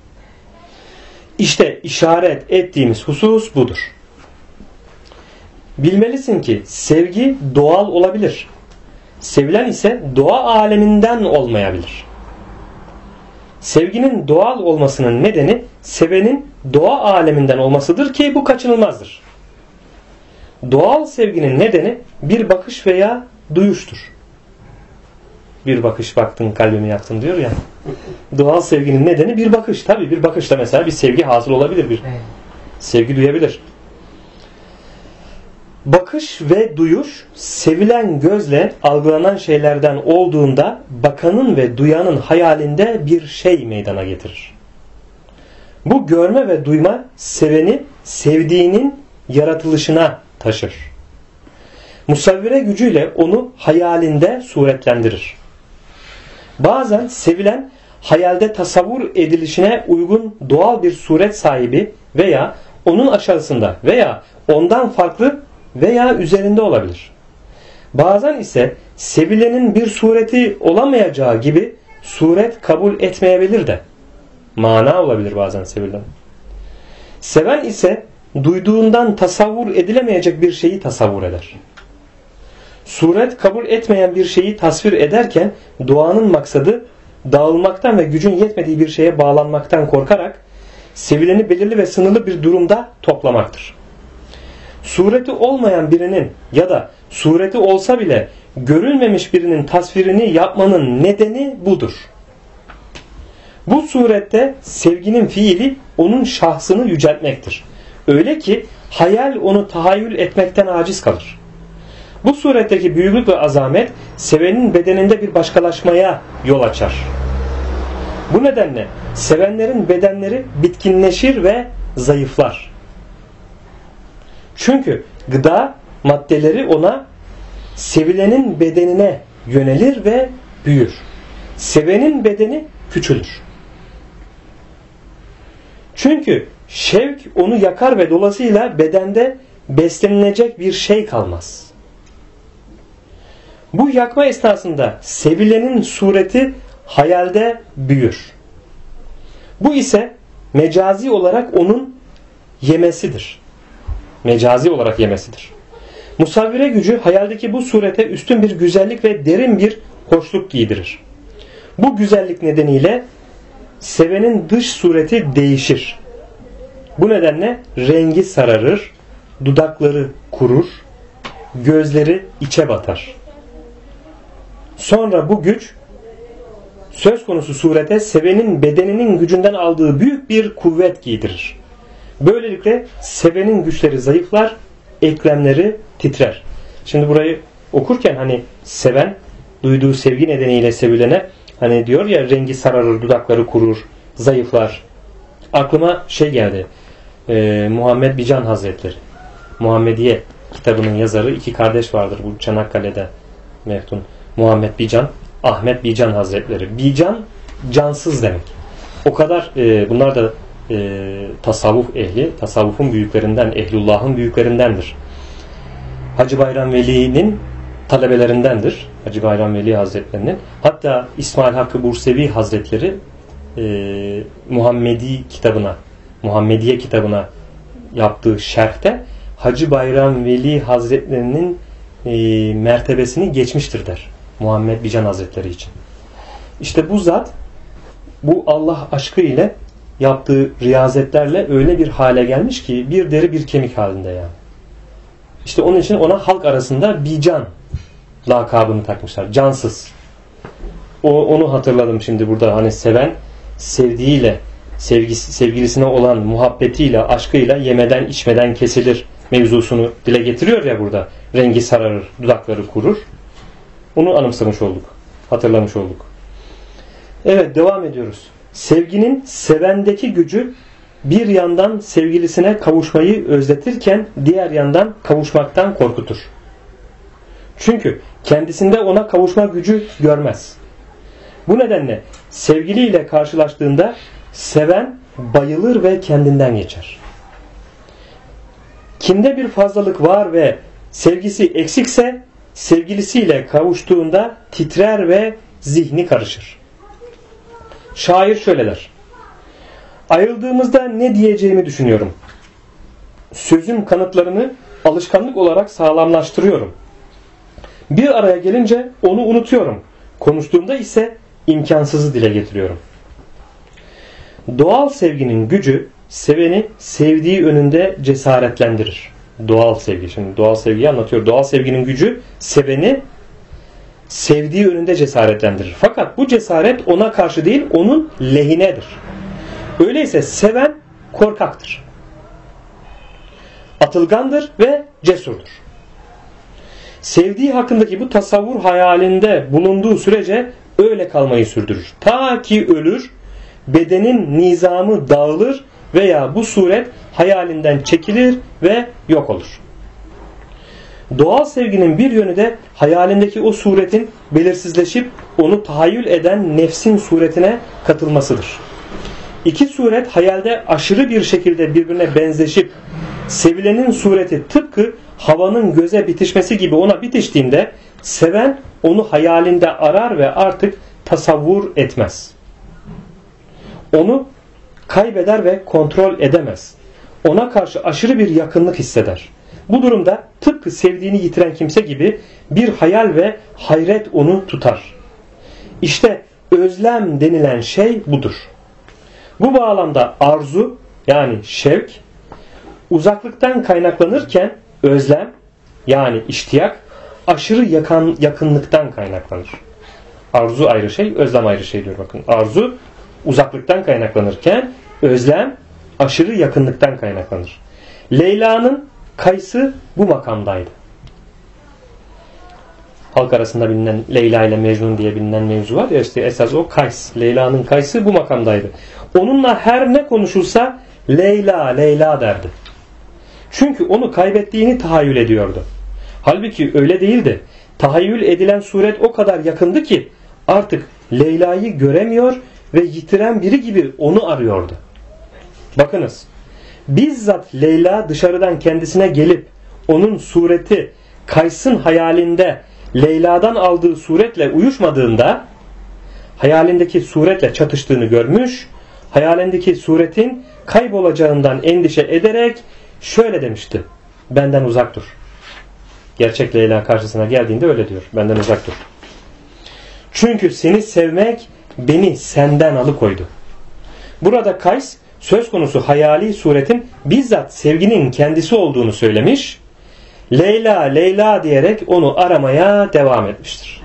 İşte işaret ettiğimiz husus budur. Bilmelisin ki sevgi doğal olabilir. Sevilen ise doğa aleminden olmayabilir. Sevginin doğal olmasının nedeni sevenin doğa aleminden olmasıdır ki bu kaçınılmazdır. Doğal sevginin nedeni bir bakış veya duyuştur. Bir bakış baktın kalbimi yaktın diyor ya. Doğal sevginin nedeni bir bakış. Tabii bir bakışla mesela bir sevgi hasıl olabilir. Bir sevgi duyabilir. Bakış ve duyuş sevilen gözle algılanan şeylerden olduğunda bakanın ve duyanın hayalinde bir şey meydana getirir. Bu görme ve duyma seveni sevdiğinin yaratılışına taşır. Musavvire gücüyle onu hayalinde suretlendirir. Bazen sevilen hayalde tasavvur edilişine uygun doğal bir suret sahibi veya onun aşağısında veya ondan farklı veya üzerinde olabilir. Bazen ise sevilenin bir sureti olamayacağı gibi suret kabul etmeyebilir de. Mana olabilir bazen sevilen. Seven ise duyduğundan tasavvur edilemeyecek bir şeyi tasavvur eder. Suret kabul etmeyen bir şeyi tasvir ederken duanın maksadı dağılmaktan ve gücün yetmediği bir şeye bağlanmaktan korkarak sevileni belirli ve sınırlı bir durumda toplamaktır. Sureti olmayan birinin ya da sureti olsa bile görülmemiş birinin tasvirini yapmanın nedeni budur. Bu surette sevginin fiili onun şahsını yüceltmektir. Öyle ki hayal onu tahayyül etmekten aciz kalır. Bu suretteki büyüklük ve azamet sevenin bedeninde bir başkalaşmaya yol açar. Bu nedenle sevenlerin bedenleri bitkinleşir ve zayıflar. Çünkü gıda maddeleri ona sevilenin bedenine yönelir ve büyür. Sevenin bedeni küçülür. Çünkü şevk onu yakar ve dolayısıyla bedende beslenilecek bir şey kalmaz. Bu yakma esnasında sevilenin sureti hayalde büyür. Bu ise mecazi olarak onun yemesidir. Mecazi olarak yemesidir. Musavvire gücü hayaldeki bu surete üstün bir güzellik ve derin bir hoşluk giydirir. Bu güzellik nedeniyle sevenin dış sureti değişir. Bu nedenle rengi sararır, dudakları kurur, gözleri içe batar. Sonra bu güç söz konusu surete sevenin bedeninin gücünden aldığı büyük bir kuvvet giydirir. Böylelikle sevenin güçleri zayıflar, eklemleri titrer. Şimdi burayı okurken hani seven duyduğu sevgi nedeniyle sevilene hani diyor ya rengi sararır, dudakları kurur, zayıflar. Aklıma şey geldi. Muhammed Bican Hazretleri. Muhammediye kitabının yazarı, iki kardeş vardır bu Çanakkale'de meftun. Muhammed Bican, Ahmet Bican Hazretleri. Bican cansız demek. O kadar bunlar da tasavvuf ehli, tasavvufun büyüklerinden, ehlullahın büyüklerindendir. Hacı Bayram Veli'nin talebelerindendir. Hacı Bayram Veli Hazretlerinin. Hatta İsmail Hakkı Bursevi Hazretleri Muhammediye kitabına yaptığı şerhte Hacı Bayram Veli Hazretlerinin mertebesini geçmiştir der. Muhammed Bican Hazretleri için. İşte bu zat bu Allah aşkı ile yaptığı riyazetlerle öyle bir hale gelmiş ki bir deri bir kemik halinde yani. İşte onun için ona halk arasında Bican lakabını takmışlar. Cansız. Onu hatırladım şimdi burada. Hani seven sevdiğiyle, sevgilisine olan muhabbetiyle, aşkıyla yemeden içmeden kesilir mevzusunu dile getiriyor ya burada. Rengi sararır, dudakları kurur. Onu anımsamış olduk. Hatırlamış olduk. Evet, devam ediyoruz. Sevginin sevendeki gücü bir yandan sevgilisine kavuşmayı özletirken diğer yandan kavuşmaktan korkutur. Çünkü kendisinde ona kavuşma gücü görmez. Bu nedenle sevgiliyle karşılaştığında seven bayılır ve kendinden geçer. Kimde bir fazlalık var ve sevgisi eksikse sevgilisiyle kavuştuğunda titrer ve zihni karışır. Şair şöyle der. Ayrıldığımızda ne diyeceğimi düşünüyorum. Sözüm kanıtlarını alışkanlık olarak sağlamlaştırıyorum. Bir araya gelince onu unutuyorum. Konuştuğumda ise imkansızı dile getiriyorum. Doğal sevginin gücü seveni sevdiği önünde cesaretlendirir. Doğal sevgi. Şimdi doğal sevgiyi anlatıyor. Doğal sevginin gücü seveni sevdiği önünde cesaretlendirir. Fakat bu cesaret ona karşı değil, onun lehinedir. Öyleyse seven korkaktır. Atılgandır ve cesurdur. Sevdiği hakkındaki bu tasavvur hayalinde bulunduğu sürece öyle kalmayı sürdürür. Ta ki ölür, bedenin nizamı dağılır veya bu suret hayalinden çekilir ve yok olur. Doğal sevginin bir yönü de hayalindeki o suretin belirsizleşip onu tahayyül eden nefsin suretine katılmasıdır. İki suret hayalde aşırı bir şekilde birbirine benzeşip sevilenin sureti tıpkı havanın göze bitişmesi gibi ona bitiştiğinde seven onu hayalinde arar ve artık tasavvur etmez. Onu kaybeder ve kontrol edemez. Ona karşı aşırı bir yakınlık hisseder. Bu durumda tıpkı sevdiğini yitiren kimse gibi bir hayal ve hayret onu tutar. İşte özlem denilen şey budur. Bu bağlamda arzu yani şevk uzaklıktan kaynaklanırken özlem yani iştiyak aşırı yakınlıktan kaynaklanır. Arzu ayrı şey, özlem ayrı şey diyor bakın. Arzu uzaklıktan kaynaklanırken özlem aşırı yakınlıktan kaynaklanır. Leyla'nın Kays'ı bu makamdaydı. Halk arasında bilinen Leyla ile Mecnun diye bilinen mevzu var ya, işte esas o Kays. Leyla'nın Kays'ı bu makamdaydı. Onunla her ne konuşulsa Leyla, Leyla derdi. Çünkü onu kaybettiğini tahayyül ediyordu. Halbuki öyle değildi. Tahayyül edilen suret o kadar yakındı ki artık Leyla'yı göremiyor ve yitiren biri gibi onu arıyordu. Bakınız, bizzat Leyla dışarıdan kendisine gelip onun sureti Kays'ın hayalinde Leyla'dan aldığı suretle uyuşmadığında hayalindeki suretle çatıştığını görmüş, hayalindeki suretin kaybolacağından endişe ederek şöyle demişti: benden uzak dur. Gerçek Leyla karşısına geldiğinde öyle diyor: benden uzak dur. Çünkü seni sevmek beni senden alıkoydu. Burada Kays söz konusu hayali suretin bizzat sevginin kendisi olduğunu söylemiş, Leyla, Leyla diyerek onu aramaya devam etmiştir.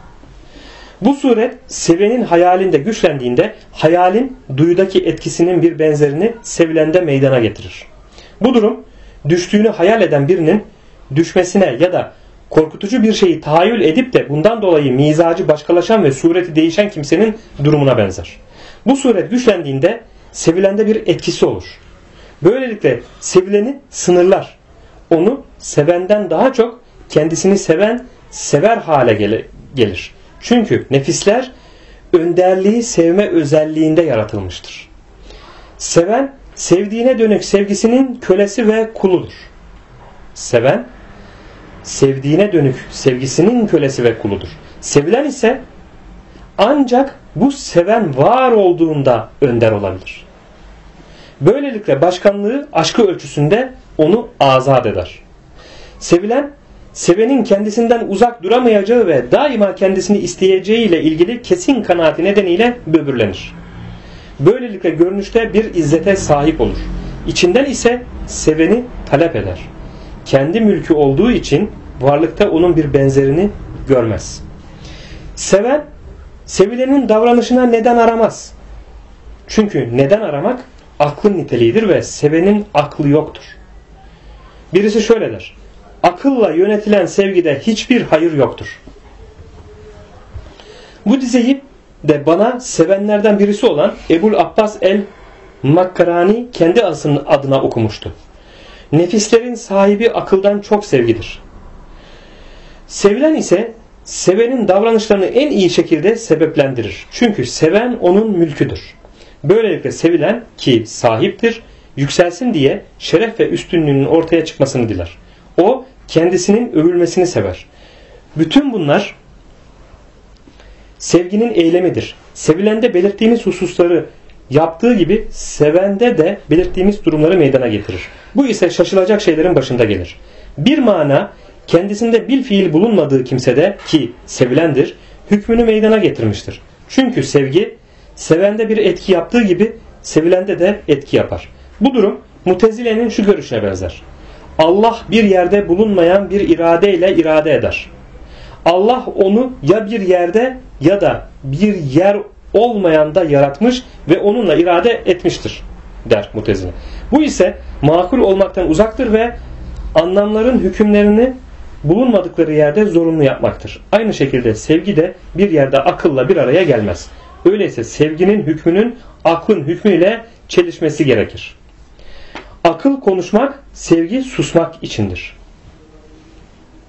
Bu suret sevenin hayalinde güçlendiğinde hayalin duyudaki etkisinin bir benzerini sevilende meydana getirir. Bu durum düştüğünü hayal eden birinin düşmesine ya da korkutucu bir şeyi tahayyül edip de bundan dolayı mizacı başkalaşan ve sureti değişen kimsenin durumuna benzer. Bu suret güçlendiğinde sevilende bir etkisi olur. Böylelikle sevileni sınırlar. Onu sevenden daha çok kendisini sever hale gelir. Çünkü nefisler önderliği sevme özelliğinde yaratılmıştır. Seven, sevdiğine dönük sevgisinin kölesi ve kuludur. Seven, sevdiğine dönük sevgisinin kölesi ve kuludur. Sevilen ise ancak bu seven var olduğunda önder olabilir. Böylelikle başkanlığı aşkı ölçüsünde onu azat eder. Sevilen, sevenin kendisinden uzak duramayacağı ve daima kendisini isteyeceği ile ilgili kesin kanaati nedeniyle böbürlenir. Böylelikle görünüşte bir izzete sahip olur. İçinden ise seveni talep eder. Kendi mülkü olduğu için varlıkta onun bir benzerini görmez. Seven, sevilenin davranışına neden aramaz. Çünkü neden aramak aklın niteliğidir ve sevenin aklı yoktur. Birisi şöyle der: akılla yönetilen sevgide hiçbir hayır yoktur. Bu dizeyi de bana sevenlerden birisi olan Ebul Abbas el-Makkarani kendi adına okumuştu. Nefislerin sahibi akıldan çok sevgidir. Sevilen ise sevenin davranışlarını en iyi şekilde sebeplendirir. Çünkü seven onun mülküdür. Böylelikle sevilen ki sahiptir, yükselsin diye şeref ve üstünlüğünün ortaya çıkmasını diler. O kendisinin övülmesini sever. Bütün bunlar sevginin eylemidir. Sevilende belirttiğimiz hususları yaptığı gibi sevende de belirttiğimiz durumları meydana getirir. Bu ise şaşılacak şeylerin başında gelir. Bir mana kendisinde bil fiil bulunmadığı kimsede ki sevilendir, hükmünü meydana getirmiştir. Çünkü sevgi sevende bir etki yaptığı gibi sevilende de etki yapar. Bu durum Mutezile'nin şu görüşüne benzer: Allah bir yerde bulunmayan bir iradeyle irade eder. Allah onu ya bir yerde ya da bir yer olmayanda yaratmış ve onunla irade etmiştir der Mutezile. Bu ise makul olmaktan uzaktır ve anlamların hükümlerini bulunmadıkları yerde zorunlu yapmaktır. Aynı şekilde sevgi de bir yerde akılla bir araya gelmez. Öyleyse sevginin hükmünün aklın hükmüyle çelişmesi gerekir. Akıl konuşmak, sevgi susmak içindir.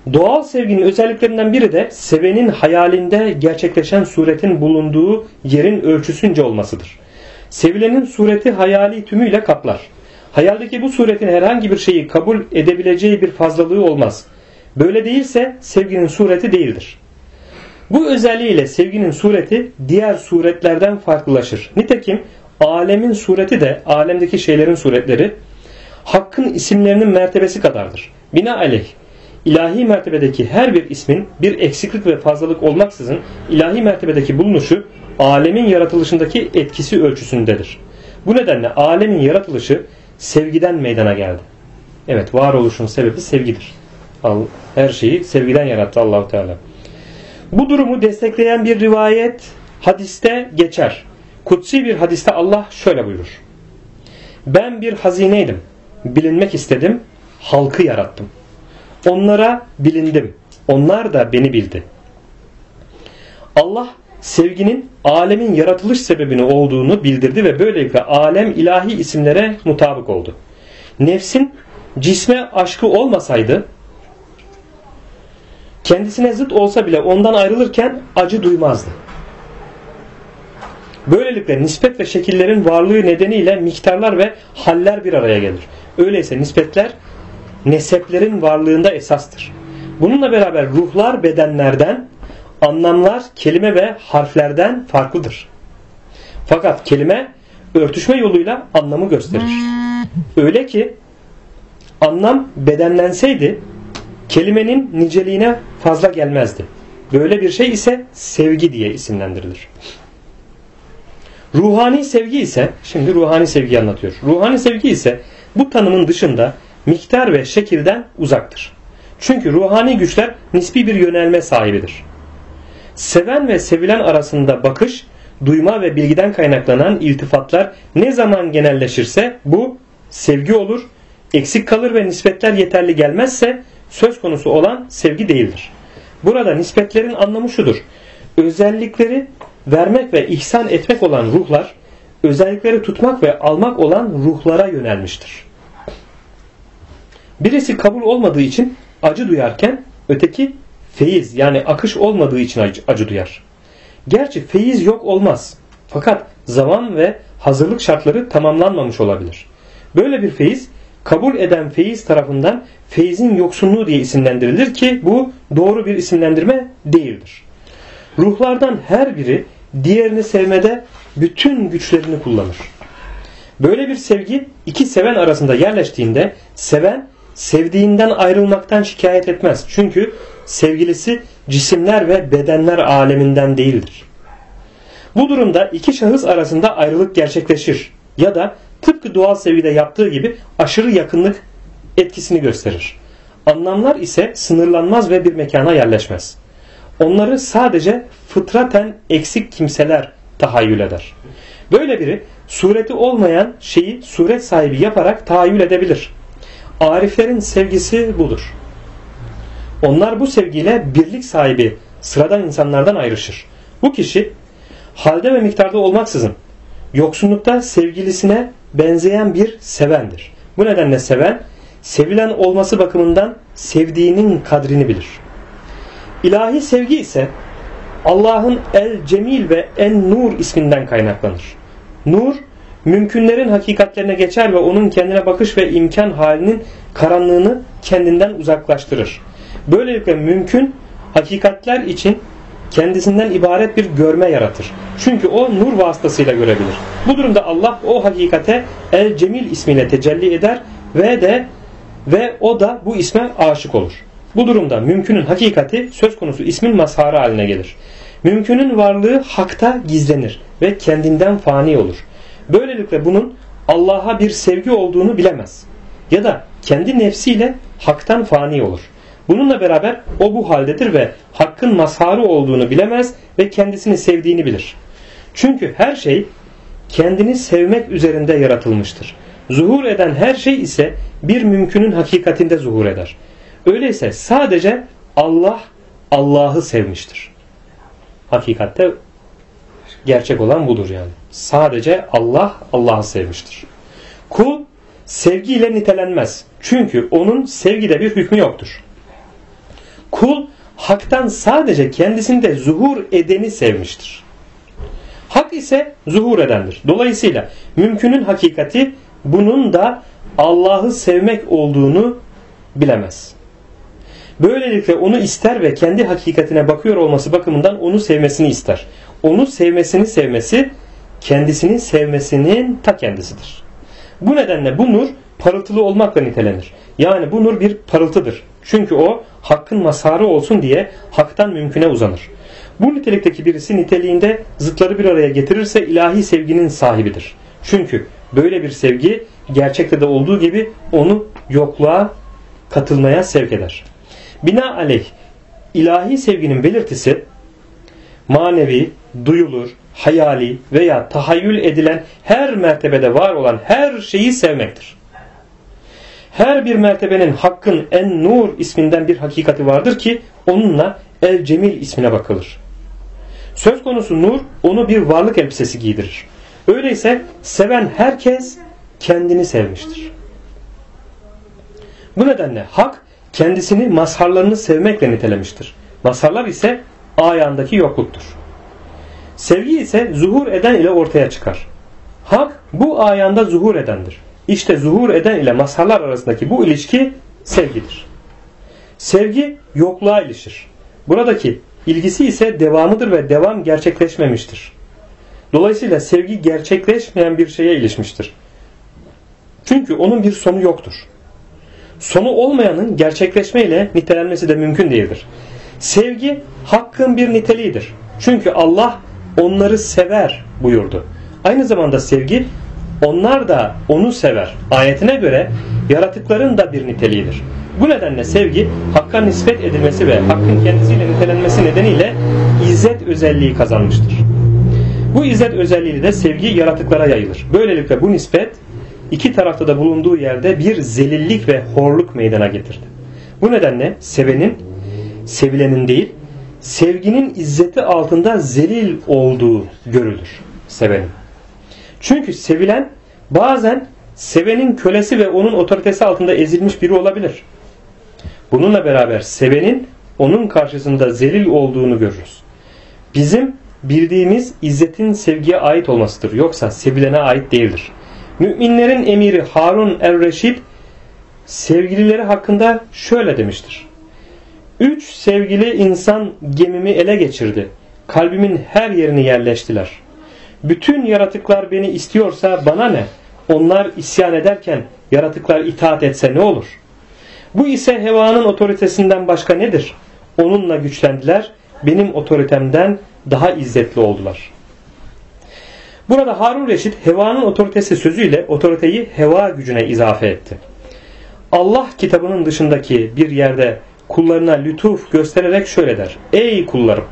Doğal sevginin özelliklerinden biri de sevenin hayalinde gerçekleşen suretin bulunduğu yerin ölçüsünce olmasıdır. Sevilenin sureti hayali tümüyle kaplar. Hayaldeki bu suretin herhangi bir şeyi kabul edebileceği bir fazlalığı olmaz. Böyle değilse sevginin sureti değildir. Bu özelliğiyle sevginin sureti diğer suretlerden farklılaşır. Nitekim alemin sureti de alemdeki şeylerin suretleri Hakk'ın isimlerinin mertebesi kadardır. Binaenaleyh ilahi mertebedeki her bir ismin bir eksiklik ve fazlalık olmaksızın ilahi mertebedeki bulunuşu alemin yaratılışındaki etkisi ölçüsündedir. Bu nedenle alemin yaratılışı sevgiden meydana geldi. Evet, varoluşun sebebi sevgidir. Her şeyi sevgiden yarattı Allah-u Teala. Bu durumu destekleyen bir rivayet hadiste geçer. Kutsi bir hadiste Allah şöyle buyurur: ben bir hazineydim. Bilinmek istedim. Halkı yarattım. Onlara bilindim. Onlar da beni bildi. Allah sevginin alemin yaratılış sebebini olduğunu bildirdi ve böylelikle alem ilahi isimlere mutabık oldu. Nefsin cisme aşkı olmasaydı, kendisine zıt olsa bile ondan ayrılırken acı duymazdı. Böylelikle nispet ve şekillerin varlığı nedeniyle miktarlar ve haller bir araya gelir. Öyleyse nispetler neseplerin varlığında esastır. Bununla beraber ruhlar bedenlerden, anlamlar kelime ve harflerden farklıdır. Fakat kelime örtüşme yoluyla anlamı gösterir. Öyle ki anlam bedenlenseydi kelimenin niceliğine fazla gelmezdi. Böyle bir şey ise sevgi diye isimlendirilir. Ruhani sevgi ise, şimdi ruhani sevgiyi anlatıyor. Ruhani sevgi ise bu tanımın dışında miktar ve şekilden uzaktır. Çünkü ruhani güçler nispi bir yönelme sahibidir. Seven ve sevilen arasında bakış, duyma ve bilgiden kaynaklanan iltifatlar ne zaman genelleşirse bu sevgi olur, eksik kalır ve nispetler yeterli gelmezse söz konusu olan sevgi değildir. Burada nispetlerin anlamı şudur: özellikleri vermek ve ihsan etmek olan ruhlar, özellikleri tutmak ve almak olan ruhlara yönelmiştir. Birisi kabul olmadığı için acı duyarken öteki feyiz yani akış olmadığı için acı duyar. Gerçi feyiz yok olmaz. Fakat zaman ve hazırlık şartları tamamlanmamış olabilir. Böyle bir feyiz kabul eden feyiz tarafından feyizin yoksunluğu diye isimlendirilir ki bu doğru bir isimlendirme değildir. Ruhlardan her biri diğerini sevmede bütün güçlerini kullanır. Böyle bir sevgi iki seven arasında yerleştiğinde seven sevdiğinden ayrılmaktan şikayet etmez. Çünkü sevgilisi cisimler ve bedenler aleminden değildir. Bu durumda iki şahıs arasında ayrılık gerçekleşir ya da tıpkı doğal sevgide yaptığı gibi aşırı yakınlık etkisini gösterir. Anlamlar ise sınırlanmaz ve bir mekana yerleşmez. Onları sadece fıtraten eksik kimseler tahayyül eder. Böyle biri sureti olmayan şeyi suret sahibi yaparak tahayyül edebilir. Ariflerin sevgisi budur. Onlar bu sevgiyle birlik sahibi sıradan insanlardan ayrışır. Bu kişi halde ve miktarda olmaksızın yoksunlukta sevgilisine benzeyen bir sevendir. Bu nedenle seven, sevilen olması bakımından sevdiğinin kadrini bilir. İlahi sevgi ise Allah'ın El Cemil ve En Nur isminden kaynaklanır. Nur, mümkünlerin hakikatlerine geçer ve onun kendine bakış ve imkan halinin karanlığını kendinden uzaklaştırır. Böylelikle mümkün hakikatler için kendisinden ibaret bir görme yaratır. Çünkü o nur vasıtasıyla görebilir. Bu durumda Allah o hakikate El Cemil ismiyle tecelli eder ve o da bu isme aşık olur. Bu durumda mümkünün hakikati söz konusu ismin mazharı haline gelir. Mümkünün varlığı hakta gizlenir ve kendinden fani olur. Böylelikle bunun Allah'a bir sevgi olduğunu bilemez. Ya da kendi nefsiyle haktan fani olur. Bununla beraber o bu haldedir ve hakkın mazharı olduğunu bilemez ve kendisini sevdiğini bilir. Çünkü her şey kendini sevmek üzerinde yaratılmıştır. Zuhur eden her şey ise bir mümkünün hakikatinde zuhur eder. Öyleyse sadece Allah Allah'ı sevmiştir. Hakikatte gerçek olan budur yani. Sadece Allah Allah'ı sevmiştir. Kul sevgiyle nitelenmez. Çünkü onun sevgide bir hükmü yoktur. Kul haktan sadece kendisinde zuhur edeni sevmiştir. Hak ise zuhur edendir. Dolayısıyla mümkünün hakikati bunun da Allah'ı sevmek olduğunu bilemez. Böylelikle onu ister ve kendi hakikatine bakıyor olması bakımından onu sevmesini ister. Onu sevmesi kendisini sevmesinin ta kendisidir. Bu nedenle bu nur parıltılı olmakla nitelenir. Yani bu nur bir parıltıdır. Çünkü o hakkın mazharı olsun diye haktan mümküne uzanır. Bu nitelikteki birisi niteliğinde zıtları bir araya getirirse ilahi sevginin sahibidir. Çünkü böyle bir sevgi gerçekte de olduğu gibi onu yokluğa katılmaya sevk eder. Binaenaleyh ilahi sevginin belirtisi manevi, duyulur, hayali veya tahayyül edilen her mertebede var olan her şeyi sevmektir. Her bir mertebenin hakkın en-nur isminden bir hakikati vardır ki onunla el-cemil ismine bakılır. Söz konusu nur onu bir varlık elbisesi giydirir. Öyleyse seven herkes kendini sevmiştir. Bu nedenle hak kendisini mazharlarını sevmekle nitelemiştir. Mazharlar ise ayağındaki yokluktur. Sevgi ise zuhur eden ile ortaya çıkar. Hak bu ayağında zuhur edendir. İşte zuhur eden ile mazharlar arasındaki bu ilişki sevgidir. Sevgi yokluğa ilişir. Buradaki ilgisi ise devamıdır ve devam gerçekleşmemiştir. Dolayısıyla sevgi gerçekleşmeyen bir şeye ilişmiştir. Çünkü onun bir sonu yoktur. Sonu olmayanın gerçekleşmeyle nitelenmesi de mümkün değildir. Sevgi hakkın bir niteliğidir. Çünkü Allah onları sever buyurdu. Aynı zamanda sevgi onlar da onu sever ayetine göre yaratıkların da bir niteliğidir. Bu nedenle sevgi hakka nispet edilmesi ve hakkın kendisiyle nitelenmesi nedeniyle izzet özelliği kazanmıştır. Bu izzet özelliği de sevgi yaratıklara yayılır. Böylelikle bu nispet iki tarafta da bulunduğu yerde bir zelillik ve horluk meydana getirdi. Bu nedenle sevilenin değil, sevginin izzeti altında zelil olduğu görülür sevenin. Çünkü sevilen bazen sevenin kölesi ve onun otoritesi altında ezilmiş biri olabilir. Bununla beraber sevenin onun karşısında zelil olduğunu görürüz. Bizim bildiğimiz izzetin sevgiye ait olmasıdır. Yoksa sevilene ait değildir. Müminlerin emiri Harun er-Reşid sevgilileri hakkında şöyle demiştir. 3 sevgili insan gemimi ele geçirdi. Kalbimin her yerini yerleştiler. Bütün yaratıklar beni istiyorsa bana ne? Onlar isyan ederken yaratıklar itaat etse ne olur? Bu ise hevanın otoritesinden başka nedir? Onunla güçlendiler. Benim otoritemden daha izzetli oldular. Burada Harun Reşid hevanın otoritesi sözüyle otoriteyi heva gücüne izafe etti. Allah kitabının dışındaki bir yerde kullarına lütuf göstererek şöyle der. Ey kullarım!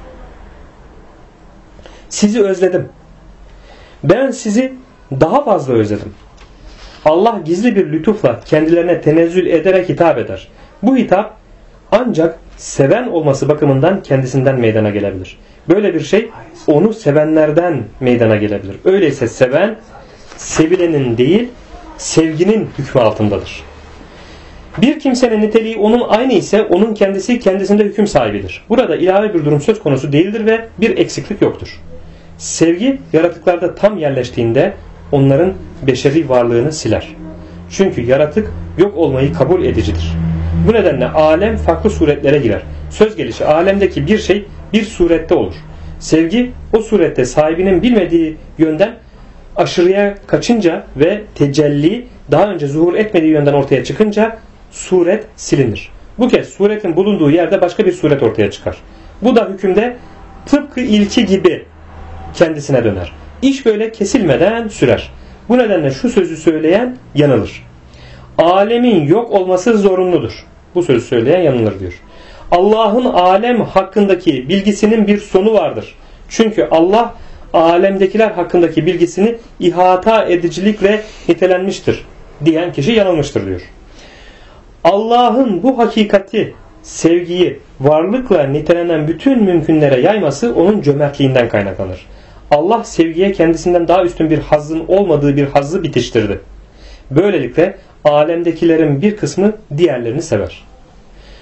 Sizi özledim. Ben sizi daha fazla özledim. Allah gizli bir lütufla kendilerine tenezzül ederek hitap eder. Bu hitap ancak seven olması bakımından kendisinden meydana gelebilir. Böyle bir şey onu sevenlerden meydana gelebilir. Öyleyse seven sevilenin değil sevginin hükmü altındadır. Bir kimsenin niteliği onun aynı ise onun kendisi kendisinde hüküm sahibidir. Burada ilave bir durum söz konusu değildir ve bir eksiklik yoktur. Sevgi yaratıklarda tam yerleştiğinde onların beşeri varlığını siler. Çünkü yaratık yok olmayı kabul edicidir. Bu nedenle alem farklı suretlere girer. Söz gelişi alemdeki bir şey bir surette olur. Sevgi o surette sahibinin bilmediği yönden aşırıya kaçınca ve tecelli daha önce zuhur etmediği yönden ortaya çıkınca suret silinir. Bu kez suretin bulunduğu yerde başka bir suret ortaya çıkar. Bu da hükümde tıpkı ilki gibi kendisine döner. İş böyle kesilmeden sürer. Bu nedenle şu sözü söyleyen yanılır. Alemin yok olması zorunludur. Bu sözü söyleyen yanılır diyor. Allah'ın alem hakkındaki bilgisinin bir sonu vardır. Çünkü Allah alemdekiler hakkındaki bilgisini ihata edicilikle nitelenmiştir diyen kişi yanılmıştır diyor. Allah'ın bu hakikati, sevgiyi, varlıkla nitelenen bütün mümkünlere yayması onun cömertliğinden kaynaklanır. Allah sevgiye kendisinden daha üstün bir hazzın olmadığı bir hazzı bitiştirdi. Böylelikle alemdekilerin bir kısmı diğerlerini sever.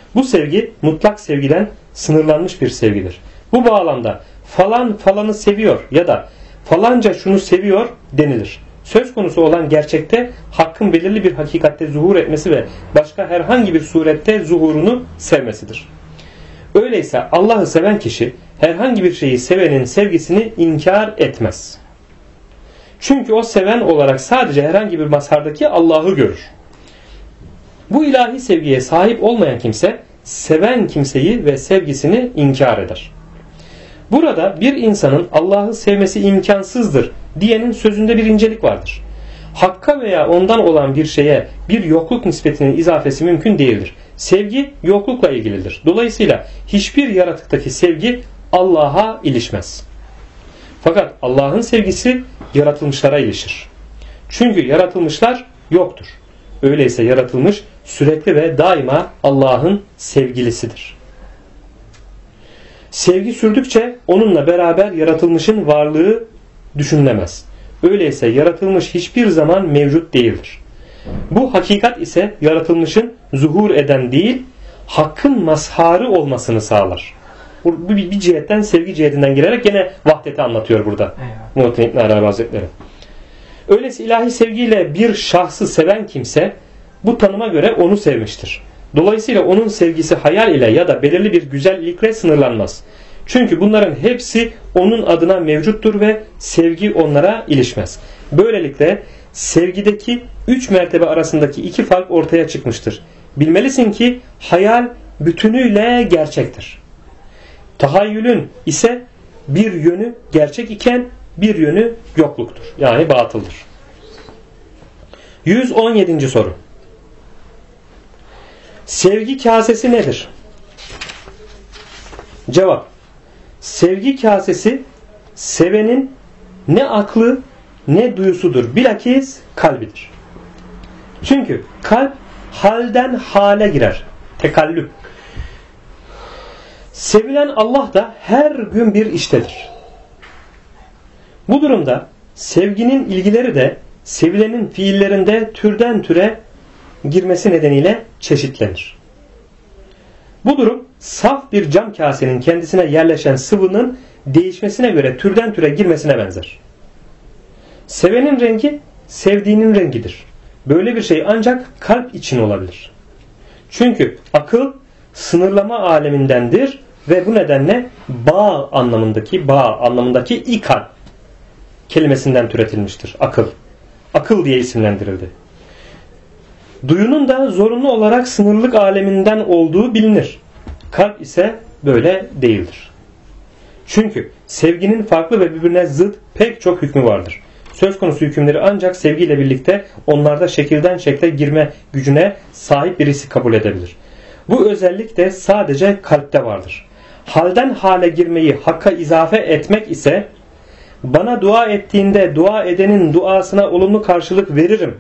Bu sevgi mutlak sevgiden sınırlanmış bir sevgidir. Bu bağlamda falan falanı seviyor ya da falanca şunu seviyor denilir. Söz konusu olan gerçekte hakkın belirli bir hakikatte zuhur etmesi ve başka herhangi bir surette zuhurunu sevmesidir. Öyleyse Allah'ı seven kişi herhangi bir şeyi sevenin sevgisini inkar etmez. Çünkü o seven olarak sadece herhangi bir mazhardaki Allah'ı görür. Bu ilahi sevgiye sahip olmayan kimse seven kimseyi ve sevgisini inkar eder. Burada bir insanın Allah'ı sevmesi imkansızdır diyenin sözünde bir incelik vardır. Hakka veya ondan olan bir şeye bir yokluk nispetinin izafesi mümkün değildir. Sevgi yoklukla ilgilidir. Dolayısıyla hiçbir yaratıktaki sevgi Allah'a ilişmez. Fakat Allah'ın sevgisi yaratılmışlara ilişir. Çünkü yaratılmışlar yoktur. Öyleyse yaratılmış sürekli ve daima Allah'ın sevgilisidir. Sevgi sürdükçe onunla beraber yaratılmışın varlığı düşünülemez. Öyleyse yaratılmış hiçbir zaman mevcut değildir. Bu hakikat ise yaratılmışın zuhur eden değil, hakkın mazharı olmasını sağlar. Bu bir cihetten, sevgi cihetinden girerek gene vahdeti anlatıyor burada Muhittin İbn Arabi Hazretleri. Öyleyse ilahi sevgiyle bir şahsı seven kimse bu tanıma göre onu sevmiştir. Dolayısıyla onun sevgisi hayal ile ya da belirli bir güzellikle sınırlanmaz. Çünkü bunların hepsi onun adına mevcuttur ve sevgi onlara ilişmez. Böylelikle sevgideki 3 mertebe arasındaki 2 fark ortaya çıkmıştır. Bilmelisin ki hayal bütünüyle gerçektir. Tahayyülün ise bir yönü gerçek iken bir yönü yokluktur. Yani batıldır. 117. soru. Sevgi kasesi nedir? Cevap. Sevgi kasesi sevenin ne aklı ne duyusudur. Bilakis kalbidir. Çünkü kalp halden hale girer. Tekallüp. Sevilen Allah da her gün bir iştedir. Bu durumda sevginin ilgileri de sevilenin fiillerinde türden türe girmesi nedeniyle çeşitlenir. Bu durum saf bir cam kasenin kendisine yerleşen sıvının değişmesine göre türden türe girmesine benzer. Sevenin rengi sevdiğinin rengidir. Böyle bir şey ancak kalp için olabilir. Çünkü akıl sınırlama alemindendir ve bu nedenle bağ anlamındaki ikal kelimesinden türetilmiştir. Akıl. Akıl diye isimlendirildi. Duyunun da zorunlu olarak sınırlık aleminden olduğu bilinir. Kalp ise böyle değildir. Çünkü sevginin farklı ve birbirine zıt pek çok hükmü vardır. Söz konusu hükümleri ancak sevgiyle birlikte onlarda şekilden şekle girme gücüne sahip birisi kabul edebilir. Bu özellik de sadece kalpte vardır. Halden hale girmeyi hakka izafe etmek ise bana dua ettiğinde dua edenin duasına olumlu karşılık veririm.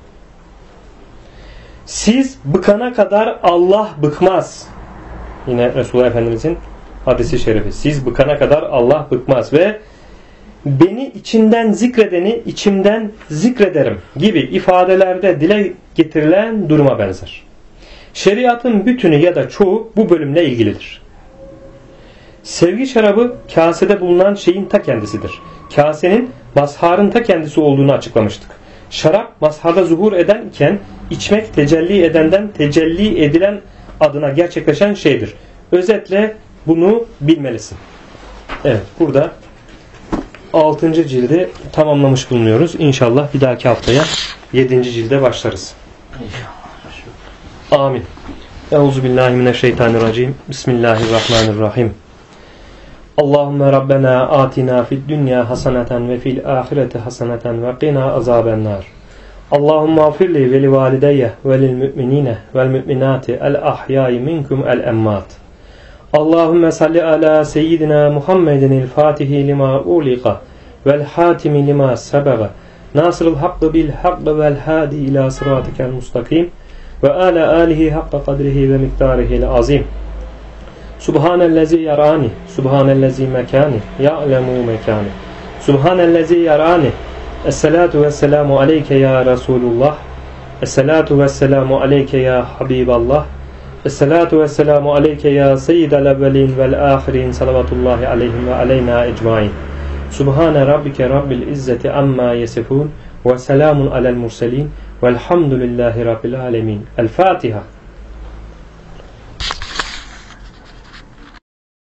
Siz bıkana kadar Allah bıkmaz. Yine Resulullah Efendimizin hadisi şerifi. Siz bıkana kadar Allah bıkmaz ve beni içinden zikredeni içimden zikrederim gibi ifadelerde dile getirilen duruma benzer. Şeriatın bütünü ya da çoğu bu bölümle ilgilidir. Sevgi şarabı kasede bulunan şeyin ta kendisidir. Kasenin mazharın ta kendisi olduğunu açıklamıştık. Şarap mazharda zuhur eden iken içmek tecelli edenden tecelli edilen adına gerçekleşen şeydir. Özetle bunu bilmelisin. Evet, burada 6. cildi tamamlamış bulunuyoruz. İnşallah bir dahaki haftaya 7. cilde başlarız. Amin. Euzubillahimineşşeytanirracim. Bismillahirrahmanirrahim. Allahümme Rabbena atina fid dünya haseneten ve fil ahireti haseneten ve qina azabennar. Allahümme afirli ve li valideyye ve lil müminine vel müminati el ahyai minkum el emmat. Allahümme salli ala seyyidina Muhammedin fatihi lima uliqa vel hatimi lima sebaga nasırıl hakkı bil hakkı vel hadi ila sıratikel mustakim ve ala alihi hakka kadrihi ve miktarihil azim. Subhanellezi yarani, subhanellezi mekani, ya'lemu mekani. Subhanellezi yarani. Esselatu vesselamu aleyke ya Resulullah. Esselatu vesselamu aleyke ya Habiballah. Esselatu vesselamu aleyke ya seyyidel evvelin vel ahirin salavatullahi aleyhim ve aleyna ecmain. Subhane rabbike rabbil izzeti amma yesifun ve selamun alel murselin velhamdülillahi rabbil alemin. El Fatiha.